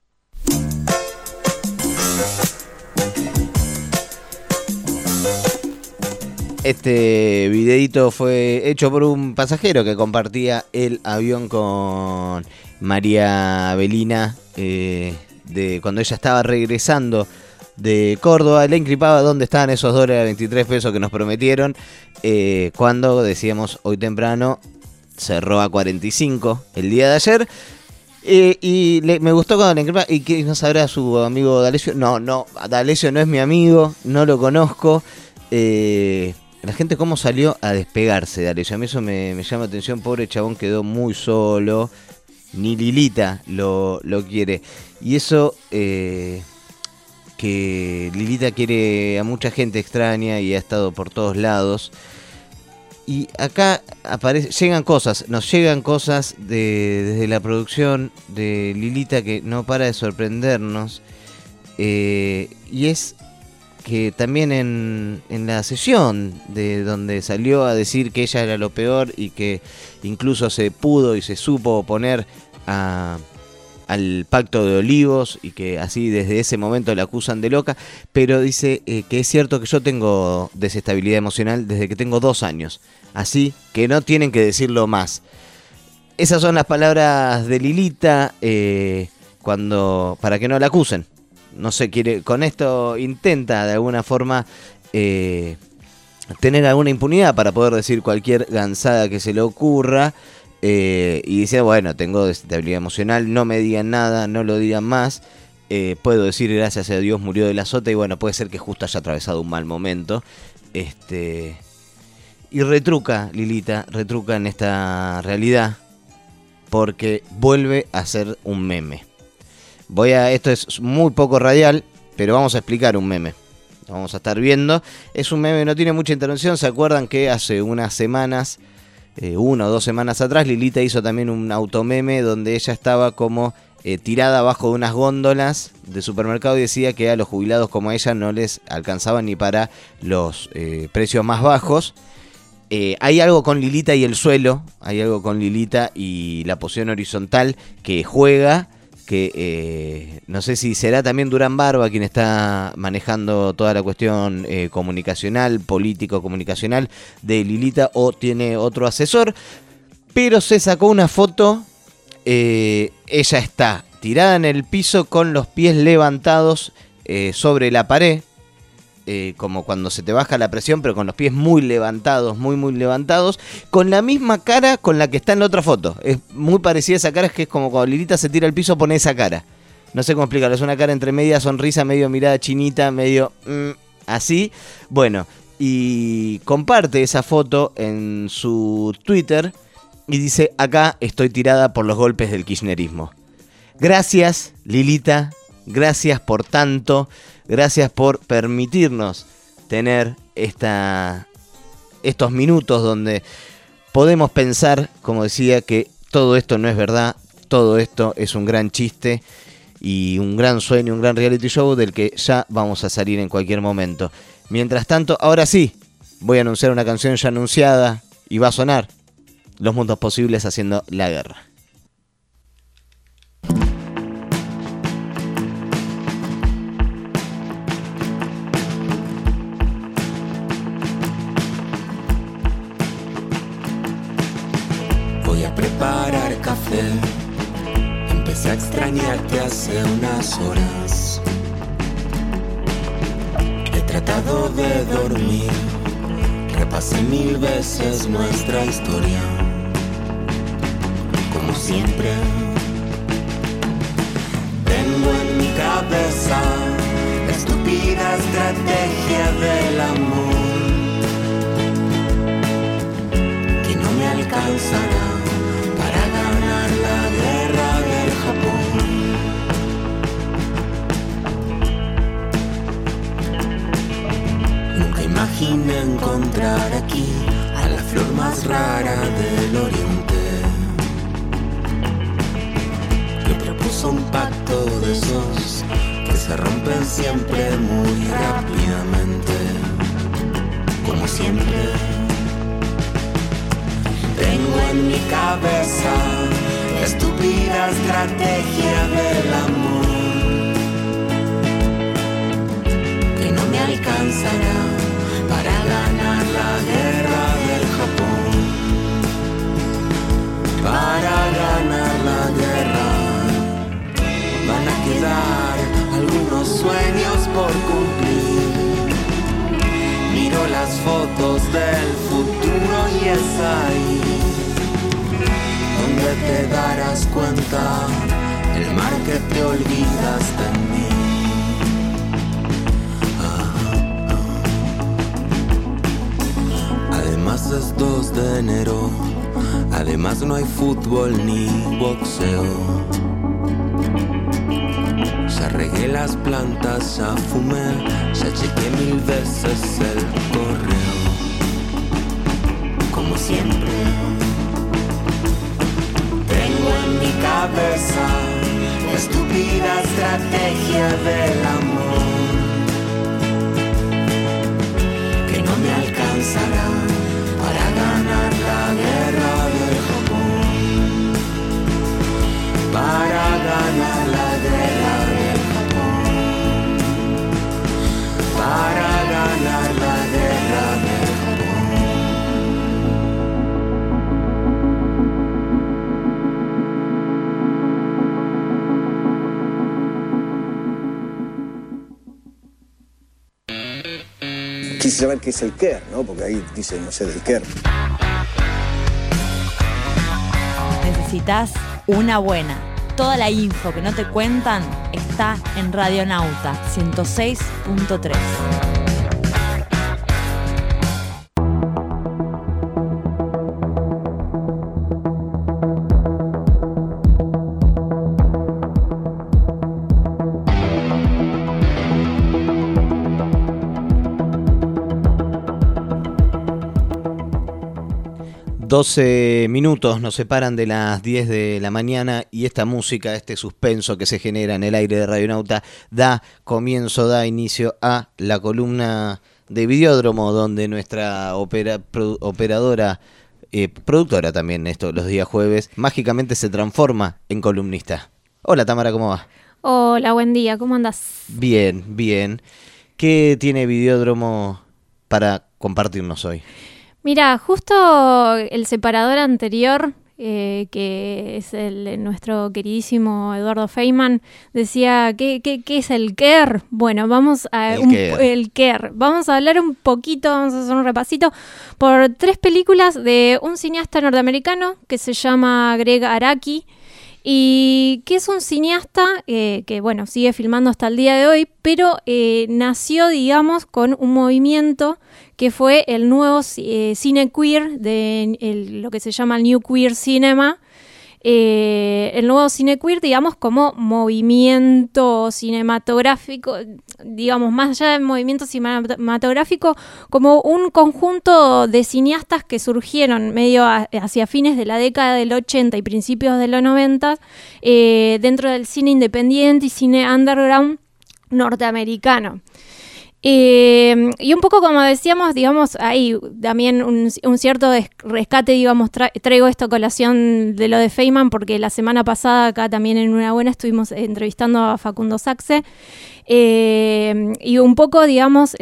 Este videíto fue hecho por un pasajero que compartía el avión con María Belina de cuando ella estaba regresando de Córdoba. Le increpaba dónde estaban esos dólares de 23 pesos que nos prometieron, cuando decíamos hoy temprano cerró a 45 el día de ayer. Me gustó cuando le increpaba. ¿Y qué no sabrá su amigo D'Alessio? No, D'Alessio no es mi amigo, no lo conozco. La gente cómo salió a despegarse de D'Alessio. A mí eso me llama la atención. Pobre chabón, quedó muy solo. Ni Lilita lo quiere. Y eso, que Lilita quiere a mucha gente extraña y ha estado por todos lados. Y acá nos llegan cosas desde la producción de Lilita que no para de sorprendernos. Y es que también en la sesión de donde salió a decir que ella era lo peor y que incluso se pudo y se supo oponer al Pacto de Olivos y que así desde ese momento la acusan de loca, pero dice que es cierto que yo tengo desestabilidad emocional desde que tengo 2 años, así que no tienen que decirlo más. Esas son las palabras de Lilita para que no la acusen. No se quiere, con esto intenta de alguna forma tener alguna impunidad para poder decir cualquier gansada que se le ocurra, y dice, bueno, tengo desestabilidad emocional, no me digan nada, no lo digan más, puedo decir gracias a Dios murió de la Sota, y bueno, puede ser que justo haya atravesado un mal momento, y retruca Lilita, retruca en esta realidad, porque vuelve a ser un meme. Esto es muy poco radial, pero vamos a explicar un meme. Lo vamos a estar viendo. Es un meme, no tiene mucha intervención. ¿Se acuerdan que hace unas semanas, 1 o 2 semanas atrás, Lilita hizo también un automeme donde ella estaba como tirada abajo de unas góndolas de supermercado y decía que a los jubilados como a ella no les alcanzaban ni para los precios más bajos? Hay algo con Lilita y el suelo, hay algo con Lilita y la posición horizontal que juega, que no sé si será también Durán Barba quien está manejando toda la cuestión comunicacional, político-comunicacional de Lilita, o tiene otro asesor, pero se sacó una foto, ella está tirada en el piso con los pies levantados sobre la pared, como cuando se te baja la presión, pero con los pies muy levantados, muy levantados, con la misma cara con la que está en la otra foto. Es muy parecida esa cara, es que es como cuando Lilita se tira al piso, pone esa cara. No sé cómo explicarlo, es una cara entre media sonrisa, medio mirada chinita, medio así. Bueno, y comparte esa foto en su Twitter y dice, acá estoy tirada por los golpes del kirchnerismo. Gracias, Lilita, gracias por tanto. Gracias por permitirnos tener estos minutos donde podemos pensar, como decía, que todo esto no es verdad, todo esto es un gran chiste y un gran sueño, un gran reality show del que ya vamos a salir en cualquier momento. Mientras tanto, ahora sí, voy a anunciar una canción ya anunciada y va a sonar Los Mundos Posibles haciendo la guerra. empecé a extrañarte hace unas horas. He tratado de dormir, repasé 1000 veces nuestra historia. Como siempre, tengo en mi cabeza la estúpida estrategia del amor, que no me alcanzará para ganar la guerra del Japón. Nunca imaginé encontrar aquí a la flor más rara del oriente, que propuso un pacto de esos que se rompen siempre muy rápidamente. Como siempre, tengo en mi cabeza la estúpida estrategia del amor, que no me alcanzará para ganar la guerra del Japón. Para ganar la guerra van a quedar algunos sueños por cumplir. Miro las fotos del futuro y es ahí donde te darás cuenta el mar que te olvidaste en mí. Además es 2 de enero, además no hay fútbol ni boxeo. Ya regué las plantas, ya fumé, ya chequé 1000 veces el correo. Como siempre, tengo en mi cabeza la estúpida estrategia del amor, que no me alcanzará para ganar la guerra del Japón. Para ganar la guerra del Japón. Para ganar la guerra del Japón. Quise saber qué es el Care, ¿no? Porque ahí dice, no sé, del Care. Necesitas una buena. Toda la info que no te cuentan está en Radionauta 106.3. ...12 minutos nos separan de las 10 de la mañana... ...y esta música, este suspenso que se genera en el aire de Radionauta... ...da inicio a la columna de Videódromo... ...donde nuestra operadora, productora también esto los días jueves... ...mágicamente se transforma en columnista. Hola Tamara, ¿cómo va? Hola, buen día, ¿cómo andás? Bien, bien. ¿Qué tiene Videódromo para compartirnos hoy? Mira, justo el separador anterior, que es el de nuestro queridísimo Eduardo Feynman, decía, ¿qué es el Care? Bueno, vamos a el Care. Vamos a hablar un poquito, vamos a hacer un repasito por 3 películas de un cineasta norteamericano que se llama Greg Araki, y que es un cineasta que, bueno, sigue filmando hasta el día de hoy, pero nació, digamos, con un movimiento que fue el nuevo cine queer, lo que se llama el New Queer Cinema. El nuevo cine queer, digamos, como movimiento cinematográfico, digamos, más allá del movimiento cinematográfico, como un conjunto de cineastas que surgieron medio hacia fines de la década del 80 y principios de los 90 dentro del cine independiente y cine underground norteamericano. Y un poco como decíamos, digamos, hay también un cierto rescate, digamos, traigo esta colación de lo de Feynman, porque la semana pasada acá también en Una Buena estuvimos entrevistando a Facundo Saxe, y un poco, digamos,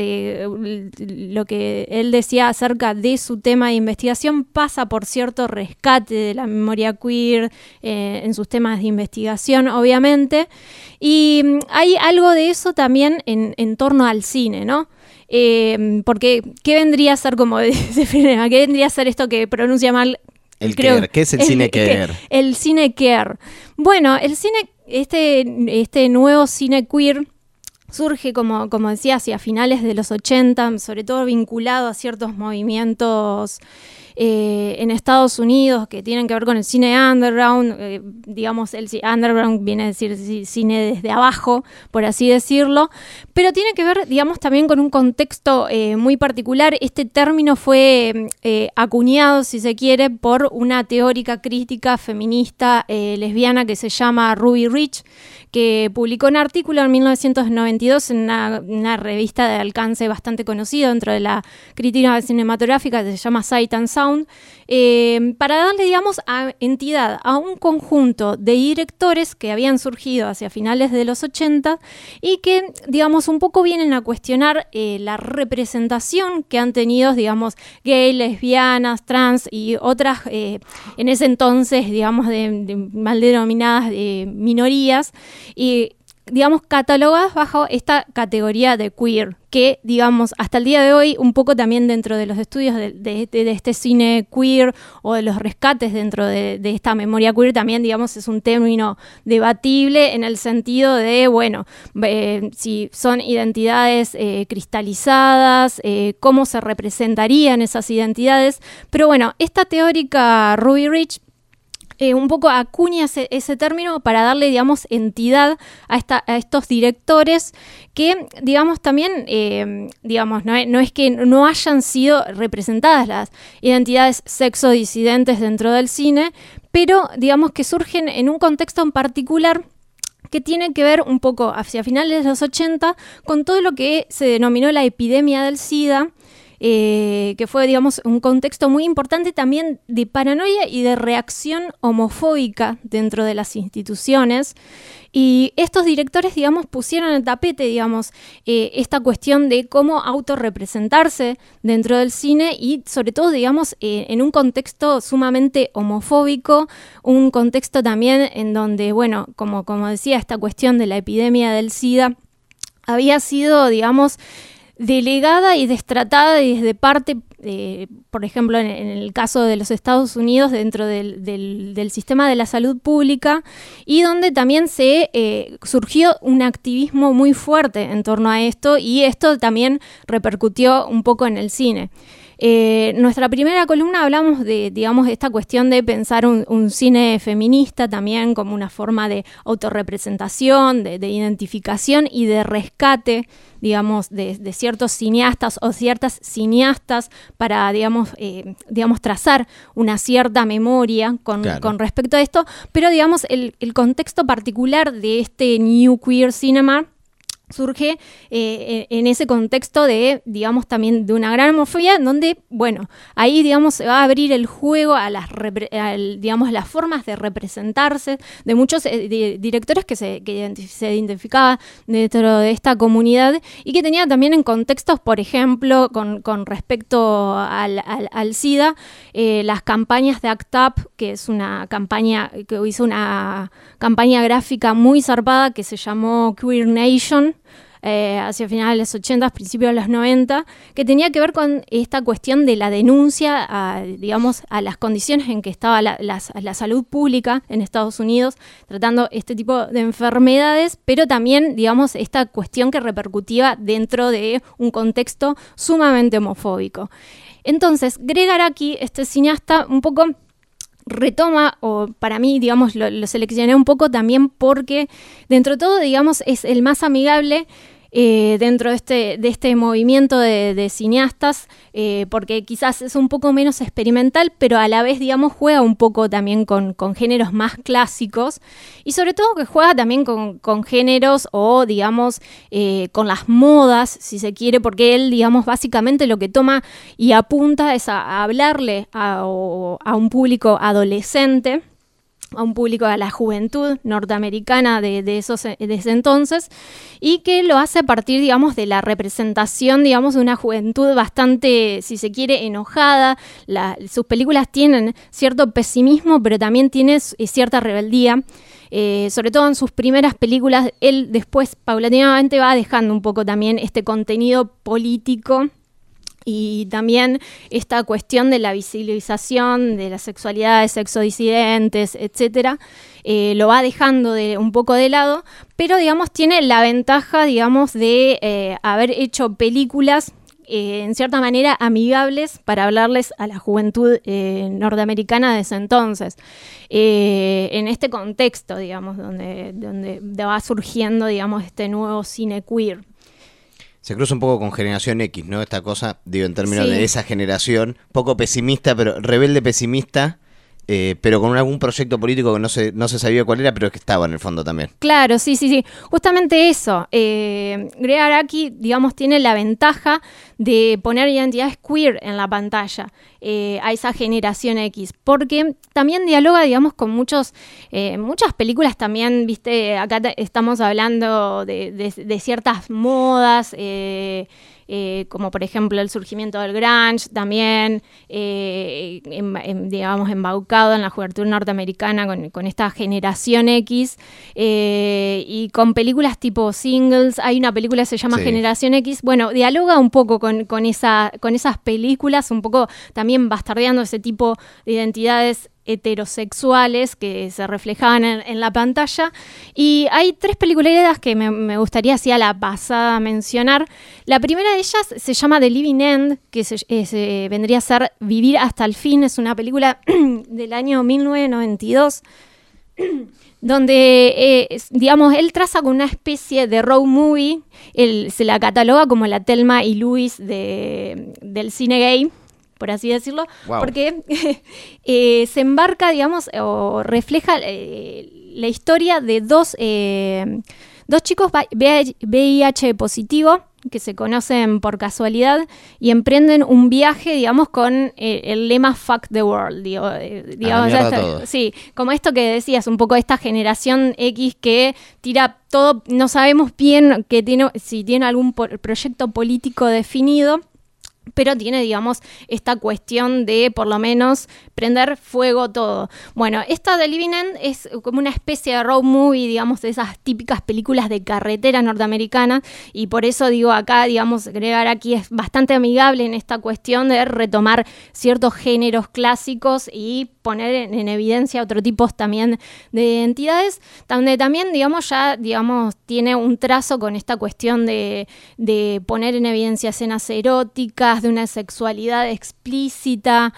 lo que él decía acerca de su tema de investigación pasa por cierto rescate de la memoria queer en sus temas de investigación, obviamente, y hay algo de eso también en torno al cine, ¿no? Porque, ¿qué vendría a ser, como dice Frenema, qué vendría a ser esto que pronuncia mal? ¿Qué es el cine queer? El cine queer. Bueno, el cine, este nuevo cine queer surge, como decía, hacia finales de los 80, sobre todo vinculado a ciertos movimientos en Estados Unidos que tienen que ver con el cine underground. Digamos, el underground viene a decir cine desde abajo, por así decirlo, pero tiene que ver, digamos, también con un contexto muy particular. Este término fue acuñado, si se quiere, por una teórica crítica feminista lesbiana que se llama Ruby Rich, que publicó un artículo en 1992 en una revista de alcance bastante conocido dentro de la crítica cinematográfica, que se llama Sight and Sound, para darle, digamos, entidad a un conjunto de directores que habían surgido hacia finales de los 80 y que, digamos, un poco vienen a cuestionar la representación que han tenido, digamos, gay, lesbianas, trans y otras, en ese entonces, digamos, de mal denominadas minorías, y digamos, catalogadas bajo esta categoría de queer, que, digamos, hasta el día de hoy, un poco también dentro de los estudios de este cine queer o de los rescates dentro de esta memoria queer, también, digamos, es un término debatible en el sentido de, bueno, si son identidades cristalizadas, cómo se representarían esas identidades, pero bueno, esta teórica Ruby Rich un poco acuña ese término para darle, digamos, entidad a estos directores que, digamos, también, digamos, no es que no hayan sido representadas las identidades sexodisidentes dentro del cine, pero, digamos, que surgen en un contexto en particular que tiene que ver un poco hacia finales de los 80 con todo lo que se denominó la epidemia del SIDA, que fue, digamos, un contexto muy importante también de paranoia y de reacción homofóbica dentro de las instituciones. Y estos directores, digamos, pusieron en el tapete, digamos, esta cuestión de cómo autorrepresentarse dentro del cine y, sobre todo, digamos, en un contexto sumamente homofóbico, un contexto también en donde, bueno, como decía, esta cuestión de la epidemia del SIDA había sido, digamos, delegada y destratada desde parte, por ejemplo, en el caso de los Estados Unidos, dentro del sistema de la salud pública, y donde también surgió un activismo muy fuerte en torno a esto, y esto también repercutió un poco en el cine. Nuestra primera columna hablamos de, digamos, esta cuestión de pensar un cine feminista también como una forma de autorrepresentación, de identificación y de rescate, digamos, de ciertos cineastas o ciertas cineastas para, digamos, trazar una cierta memoria con respecto a esto, pero, digamos, el contexto particular de este New Queer Cinema surge en ese contexto de, digamos, también de una gran homofobia, donde, bueno, ahí, digamos, se va a abrir el juego a digamos, las formas de representarse de muchos directores que se identificaban dentro de esta comunidad y que tenían también en contextos, por ejemplo, con respecto al SIDA, las campañas de ACT UP, que es una campaña que hizo una campaña gráfica muy zarpada que se llamó Queer Nation, hacia finales de los 80, principios de los 90, que tenía que ver con esta cuestión de la denuncia digamos, a las condiciones en que estaba la salud pública en Estados Unidos, tratando este tipo de enfermedades, pero también, digamos, esta cuestión que repercutía dentro de un contexto sumamente homofóbico. Entonces, Greg Araki, este cineasta, un poco retoma, o para mí, digamos, lo seleccioné un poco también porque, dentro de todo, digamos, es el más amigable dentro de este movimiento de cineastas, porque quizás es un poco menos experimental, pero a la vez, digamos, juega un poco también con géneros más clásicos y sobre todo que juega también con géneros o, digamos, con las modas, si se quiere, porque él, digamos, básicamente lo que toma y apunta es a hablarle a un público adolescente, a un público, a la juventud norteamericana de ese entonces, y que lo hace a partir, digamos, de la representación, digamos, de una juventud bastante, si se quiere, enojada. Sus películas tienen cierto pesimismo, pero también tiene cierta rebeldía. Sobre todo en sus primeras películas, él después paulatinamente va dejando un poco también este contenido político y también esta cuestión de la visibilización de la sexualidad de sexodisidentes, etcétera, lo va dejando un poco de lado, pero, digamos, tiene la ventaja, digamos, de haber hecho películas en cierta manera amigables para hablarles a la juventud norteamericana de ese entonces. En este contexto, digamos, donde va surgiendo, digamos, este nuevo cine queer. Se cruza un poco con Generación X, ¿no? Esta cosa, digo, en términos Sí. de esa generación, poco pesimista, pero rebelde pesimista, pero con algún proyecto político que no se sabía cuál era, pero que estaba en el fondo también. Claro, sí. Justamente eso. Greg Araki, digamos, tiene la ventaja de poner identidades queer en la pantalla a esa generación X, porque también dialoga, digamos, con muchas películas también, viste, acá estamos hablando de ciertas modas, como por ejemplo el surgimiento del grunge, también, digamos, embaucado en la juventud norteamericana con esta generación X, y con películas tipo Singles. Hay una película que se llama Sí. Generación X. Bueno, dialoga un poco con esas películas, un poco también bastardeando ese tipo de identidades heterosexuales que se reflejaban en la pantalla. Y hay 3 pelicularidades que me gustaría, así a la pasada, mencionar. La primera de ellas se llama The Living End, que vendría a ser Vivir hasta el fin. Es una película del año 1992, donde, digamos, él traza con una especie de road movie. Se la cataloga como la Thelma y Louise del cine gay, por así decirlo, Wow. porque se embarca, digamos, o refleja la historia de dos chicos VIH positivo que se conocen por casualidad y emprenden un viaje, digamos, con el lema Fuck the World. Digamos, mierda todo. sí, como esto que decías, un poco esta generación X que tira todo, no sabemos bien si tiene algún proyecto político definido, pero tiene, digamos, esta cuestión de, por lo menos, prender fuego todo. Bueno, esta de Living End es como una especie de road movie, digamos, de esas típicas películas de carretera norteamericana, y por eso digo acá, digamos, Greg Araki es bastante amigable en esta cuestión de retomar ciertos géneros clásicos y poner en evidencia otro tipo también de identidades, donde también, digamos, ya, digamos, tiene un trazo con esta cuestión de poner en evidencia escenas eróticas, de una sexualidad explícita,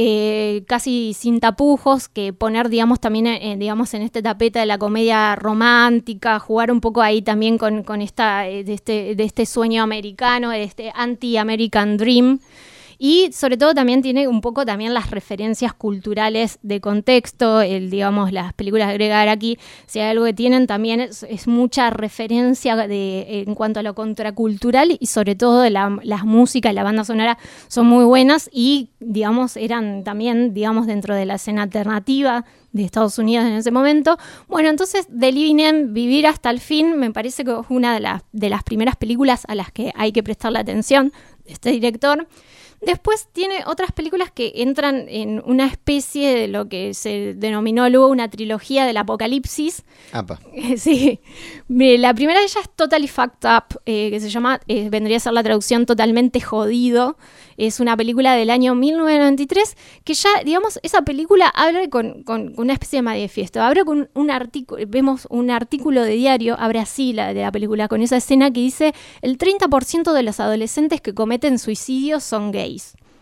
casi sin tapujos, que poner, digamos, también, digamos, en este tapete de la comedia romántica, jugar un poco ahí también con esta, de este sueño americano, de este anti-American Dream. Y sobre todo también tiene un poco también las referencias culturales de contexto, digamos, las películas de Greg Araki, si hay algo que tienen también es mucha referencia en cuanto a lo contracultural, y sobre todo las músicas, la banda sonora son muy buenas y, digamos, eran también, digamos, dentro de la escena alternativa de Estados Unidos en ese momento. Bueno, entonces The Living End, Vivir hasta el fin, me parece que es una de las primeras películas a las que hay que prestarle atención de este director. Después tiene otras películas que entran en una especie de lo que se denominó luego una trilogía del apocalipsis. Apa. Sí. La primera de ellas es Totally Fucked Up, que se llama, vendría a ser la traducción Totalmente Jodido. Es una película del año 1993 que ya, digamos, esa película abre con una especie de manifiesto. Abre con un artículo, vemos un artículo de diario, abre así de la película, con esa escena que dice: el 30% de los adolescentes que cometen suicidio son gays.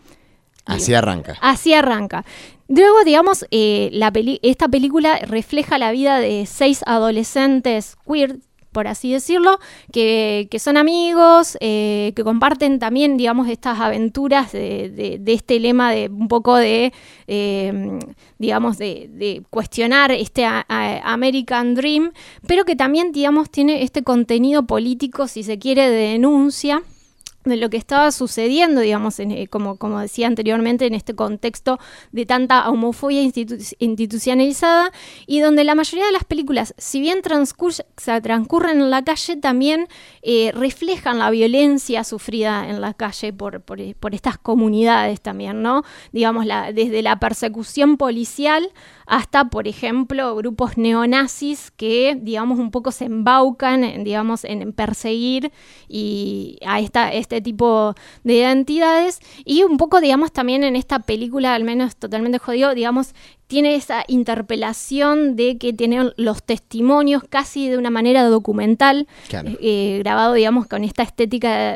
Así arranca. Así arranca. Luego, digamos, esta película refleja la vida de 6 adolescentes queer, por así decirlo, que son amigos, que comparten también, digamos, estas aventuras de este lema de un poco de, digamos, de cuestionar este American Dream, pero que también, digamos, tiene este contenido político, si se quiere, de denuncia de lo que estaba sucediendo, digamos, como decía anteriormente, en este contexto de tanta homofobia institucionalizada, y donde la mayoría de las películas, si bien transcurren en la calle, también reflejan la violencia sufrida en la calle por estas comunidades también, ¿no? Digamos, desde la persecución policial hasta, por ejemplo, grupos neonazis que, digamos, un poco se embaucan, digamos, en perseguir a este tipo de identidades, y un poco, digamos, también en esta película, al menos Totalmente Jodido, digamos, tiene esa interpelación de que tienen los testimonios casi de una manera documental, claro. Grabado, digamos, con esta estética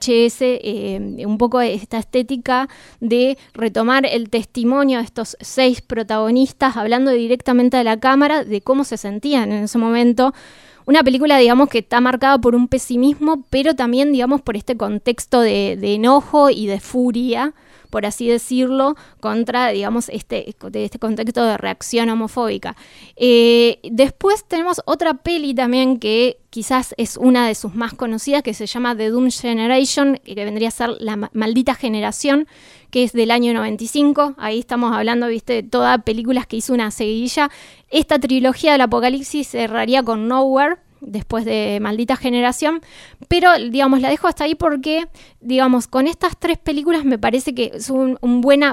VHS, un poco esta estética de retomar el testimonio de estos 6 protagonistas, hablando directamente a la cámara de cómo se sentían en ese momento. Una película, digamos, que está marcada por un pesimismo, pero también, digamos, por este contexto de enojo y de furia, por así decirlo, contra, digamos, este contexto de reacción homofóbica. Después tenemos otra peli también que quizás es una de sus más conocidas, que se llama The Doom Generation, que vendría a ser La Maldita Generación, que es del año 95. Ahí estamos hablando, viste, de todas películas que hizo una seguidilla. Esta trilogía del apocalipsis cerraría con Nowhere, después de Maldita Generación, pero, digamos, la dejo hasta ahí porque, digamos, con estas 3 películas me parece que son una buena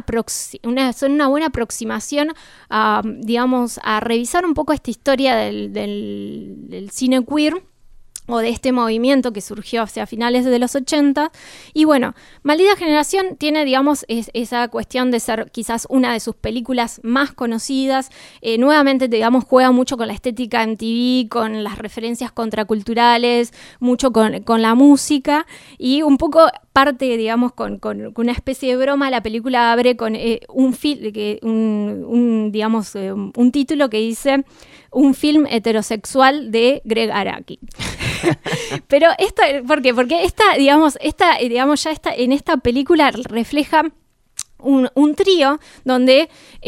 aproximación a, digamos, a revisar un poco esta historia del cine queer, o de este movimiento que surgió hacia finales de los 80. Y bueno, Maldita Generación tiene, digamos, esa cuestión de ser quizás una de sus películas más conocidas. Nuevamente, digamos, juega mucho con la estética MTV, con las referencias contraculturales, mucho con la música, y un poco parte, digamos, con una especie de broma. La película abre con un título que dice: un film heterosexual de Greg Araki. Pero esto, ¿por qué? Porque en esta película refleja un trío donde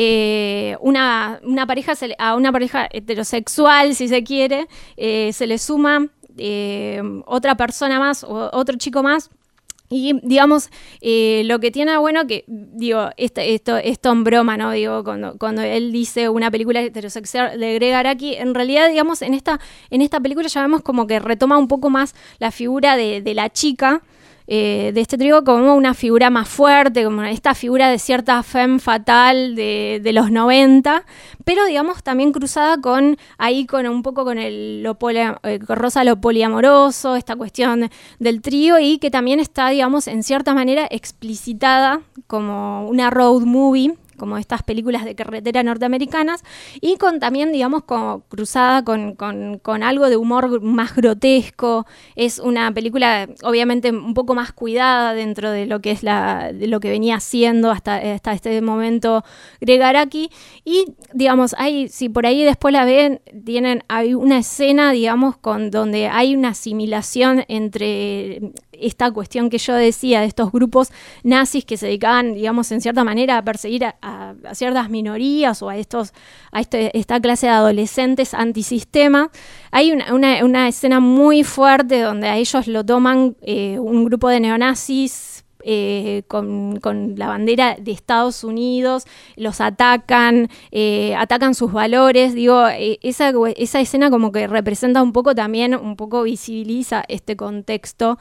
una pareja heterosexual, si se quiere, se le suma otra persona más o otro chico más. Y, digamos, lo que tiene bueno que, digo, esto en broma, ¿no? Digo, cuando él dice una película heterosexual de Greg Araki, en realidad, digamos, en esta película ya vemos como que retoma un poco más la figura de la chica, de este trío, como una figura más fuerte, como esta figura de cierta femme fatal de los 90, pero, digamos, también cruzada con un poco con rosa lo poliamoroso, esta cuestión del trío, y que también está, digamos, en cierta manera explicitada como una road movie, como estas películas de carretera norteamericanas, y también, digamos, como cruzada con algo de humor más grotesco. Es una película, obviamente, un poco más cuidada dentro de lo que es de lo que venía haciendo hasta este momento Greg Araki. Y, digamos, si por ahí después la ven, hay una escena, digamos, donde hay una asimilación entre esta cuestión que yo decía de estos grupos nazis que se dedicaban, digamos, en cierta manera a perseguir a ciertas minorías o a esta clase de adolescentes antisistema. Hay una escena muy fuerte donde a ellos lo toman un grupo de neonazis con la bandera de Estados Unidos, los atacan sus valores. Digo, esa escena como que representa un poco visibiliza este contexto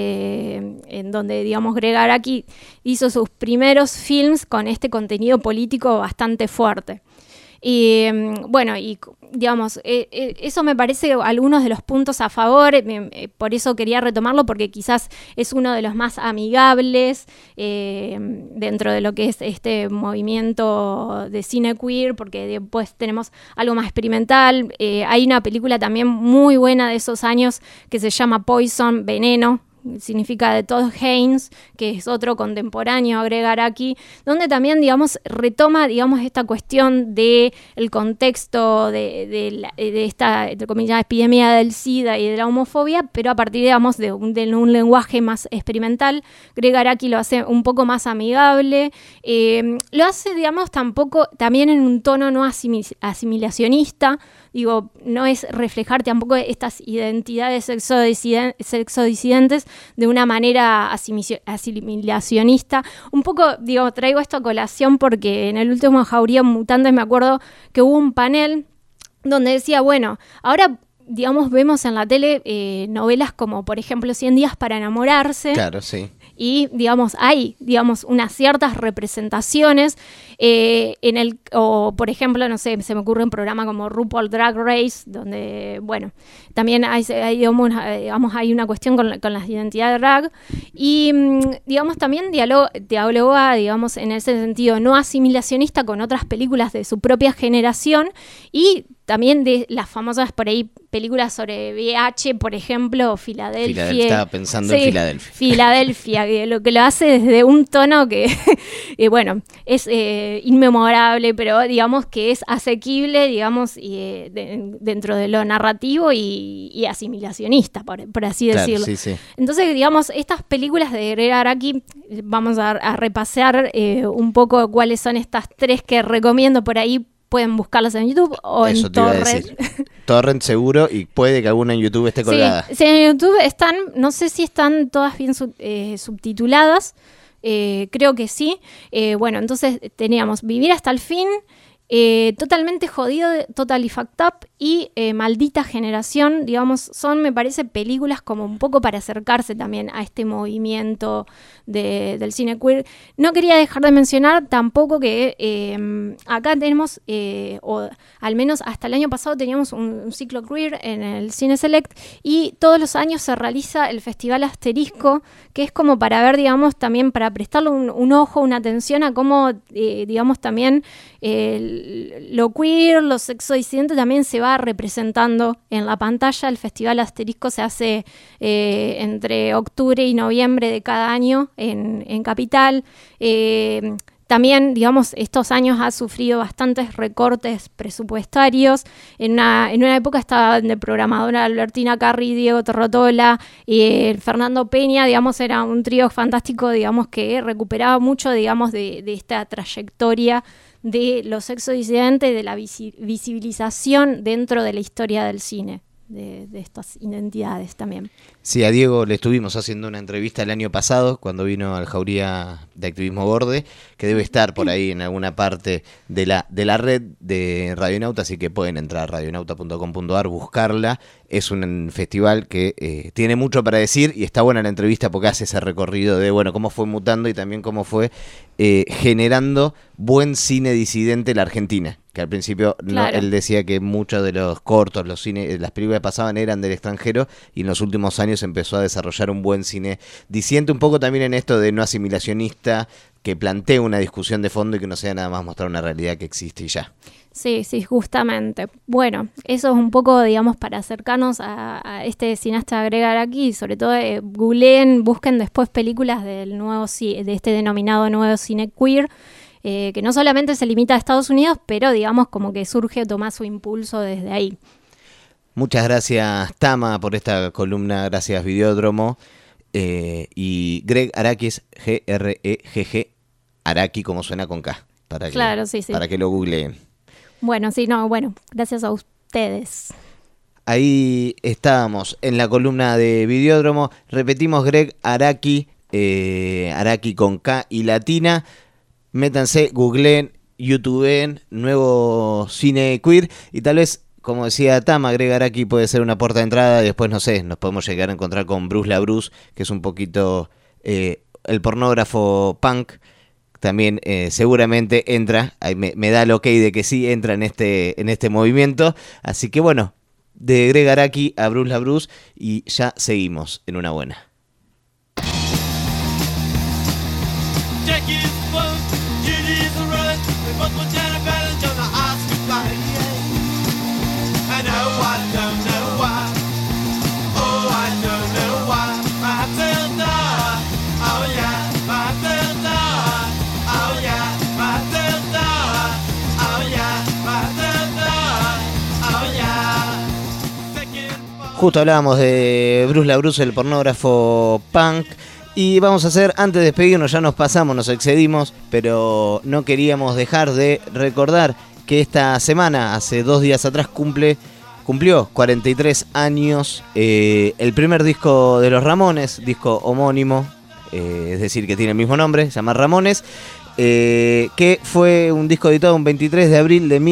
en donde, digamos, Greg Araki hizo sus primeros films con este contenido político bastante fuerte. Y bueno, y digamos, eso me parece algunos de los puntos a favor, por eso quería retomarlo, porque quizás es uno de los más amigables dentro de lo que es este movimiento de cine queer, porque después tenemos algo más experimental. Hay una película también muy buena de esos años que se llama Poison, Veneno, significa de Todd Haynes, que es otro contemporáneo a Greg Araki, donde también, digamos, retoma, digamos, esta cuestión del contexto de esta, entre comillas, epidemia del SIDA y de la homofobia, pero a partir, digamos, de un lenguaje más experimental. Greg Araki lo hace un poco más amigable, lo hace, digamos, también en un tono no asimilacionista. Digo, no es reflejar tampoco estas identidades sexodisidentes de una manera asimilacionista. Un poco, digo, traigo esto a colación porque en el último Jauría Mutantes me acuerdo que hubo un panel donde decía, bueno, ahora, digamos, vemos en la tele novelas como, por ejemplo, 100 días para enamorarse. Claro, sí. Y, digamos, hay, digamos, unas ciertas representaciones o, por ejemplo, no sé, se me ocurre un programa como RuPaul Drag Race, donde, bueno, también hay una cuestión con las identidades drag. Y, digamos, también dialoga, digamos, en ese sentido no asimilacionista con otras películas de su propia generación y también de las famosas, por ahí, películas sobre VIH, por ejemplo, Filadelfia. Estaba pensando en Filadelfia. Filadelfia, que lo hace desde un tono que, bueno, es inmemorable, pero digamos que es asequible, digamos, dentro de lo narrativo y asimilacionista, por así decirlo. Sí, sí. Entonces, digamos, estas películas de Greg Araki, vamos a repasar un poco cuáles son estas tres que recomiendo por ahí. Pueden buscarlas en YouTube o eso en Torrent. Torrent seguro, y puede que alguna en YouTube esté colgada. Sí, en YouTube están, no sé si están todas bien subtituladas, creo que sí. Bueno, entonces teníamos Vivir hasta el fin, Totalmente jodido, Totally Fucked Up y Maldita Generación, digamos, son, me parece, películas como un poco para acercarse también a este movimiento del cine queer. No quería dejar de mencionar tampoco que acá tenemos, o al menos hasta el año pasado teníamos un ciclo queer en el Cine Select, y todos los años se realiza el Festival Asterisco, que es como para ver, digamos, también para prestarle un ojo, una atención a cómo, digamos, también lo queer, lo sexodisidente también se va representando en la pantalla. El Festival Asterisco se hace entre octubre y noviembre de cada año en Capital. También, digamos, estos años ha sufrido bastantes recortes presupuestarios. En una época estaba de programadora Albertina Carri, Diego Torrotola y Fernando Peña, digamos, era un trío fantástico, digamos, que recuperaba mucho, digamos, de esta trayectoria de los sexodisidentes, de la visibilización dentro de la historia del cine, de estas identidades también. Sí, a Diego le estuvimos haciendo una entrevista el año pasado cuando vino al Jauría de Activismo Borde, que debe estar por ahí en alguna parte de la red de Radionauta, así que pueden entrar a radionauta.com.ar, buscarla. Es un festival que tiene mucho para decir y está buena la entrevista porque hace ese recorrido de, bueno, cómo fue mutando y también cómo fue generando buen cine disidente en la Argentina. Que al principio claro. Él decía que muchos de los cortos, las películas que pasaban eran del extranjero, y en los últimos años empezó a desarrollar un buen cine disidente, un poco también en esto de no asimilacionista, que plantea una discusión de fondo y que no sea nada más mostrar una realidad que existe y ya. Sí, justamente. Bueno, eso es un poco, digamos, para acercarnos a este cineasta Greg Araki, sobre todo googleen, busquen después películas de este denominado nuevo cine queer, que no solamente se limita a Estados Unidos, pero digamos como que surge o toma su impulso desde ahí. Muchas gracias, Tama, por esta columna, gracias Videódromo, y Greg Araki es G-R-E-G-G, Araki como suena con K, para que lo googleen. Bueno, gracias a ustedes. Ahí estábamos en la columna de Videódromo, repetimos Greg Araki, Araki con K y latina. Métanse, googleen, youtubeen, nuevo cine queer, y tal vez, como decía Tama, Greg Araki puede ser una puerta de entrada, y después, no sé, nos podemos llegar a encontrar con Bruce LaBruce, que es un poquito el pornógrafo punk, también seguramente entra, me da el ok de que sí entra en este movimiento, así que bueno, de Greg Araki a Bruce LaBruce, y ya seguimos en una buena. I don't know why. Oh, I don't know why. I have to Justo hablábamos de Bruce LaBruce, el pornógrafo punk. Y vamos a hacer, antes de despedirnos, ya nos pasamos, nos excedimos, pero no queríamos dejar de recordar que esta semana, hace 2 días atrás, cumplió 43 años el primer disco de los Ramones, disco homónimo, es decir, que tiene el mismo nombre, se llama Ramones, que fue un disco editado un 23 de abril de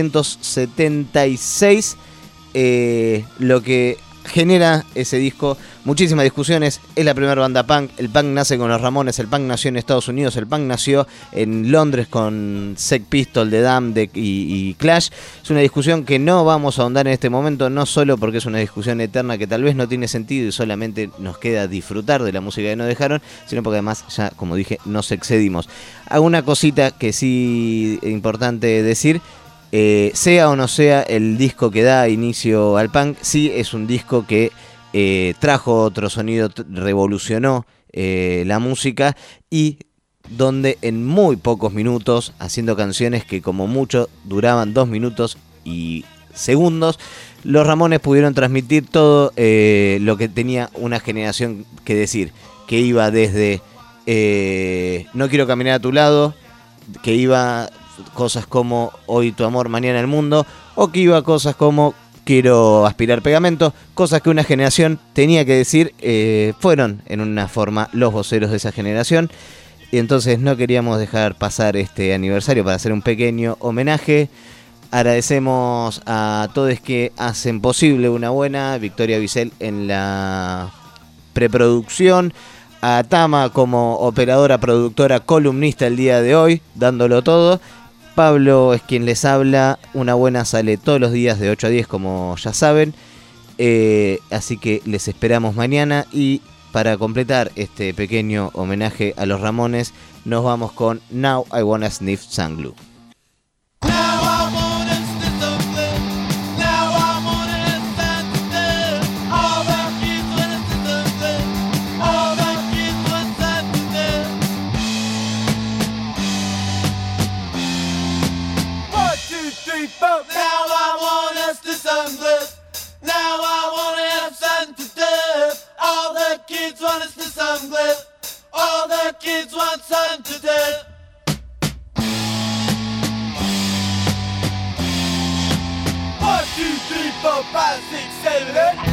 1976, lo que genera ese disco muchísimas discusiones. Es la primera banda punk, el punk nace con los Ramones, el punk nació en Estados Unidos, el punk nació en Londres con Sex Pistols, The Damned y Clash. Es una discusión que no vamos a ahondar en este momento, no solo porque es una discusión eterna que tal vez no tiene sentido y solamente nos queda disfrutar de la música que nos dejaron, sino porque además ya, como dije, nos excedimos. Hago una cosita que sí es importante decir. Sea o no sea el disco que da inicio al punk, sí es un disco que trajo otro sonido, revolucionó la música y donde en muy pocos minutos, haciendo canciones que como mucho duraban 2 minutos y segundos, los Ramones pudieron transmitir todo lo que tenía una generación que decir, que iba desde No quiero caminar a tu lado, que iba cosas como Hoy tu amor, mañana el mundo, o que iba cosas como Quiero aspirar pegamento, cosas que una generación tenía que decir, fueron en una forma los voceros de esa generación, y entonces no queríamos dejar pasar este aniversario para hacer un pequeño homenaje. Agradecemos a todos que hacen posible una buena, Victoria Bisel en la preproducción, a Tama como operadora, productora, columnista el día de hoy, dándolo todo. Pablo es quien les habla. Una buena sale todos los días de 8 a 10, como ya saben. Así que les esperamos mañana. Y para completar este pequeño homenaje a los Ramones, nos vamos con Now I Wanna Sniff Some Glue. All the kids want sun to death. 1, 2, 3, 4, 5, 6, 7, 8.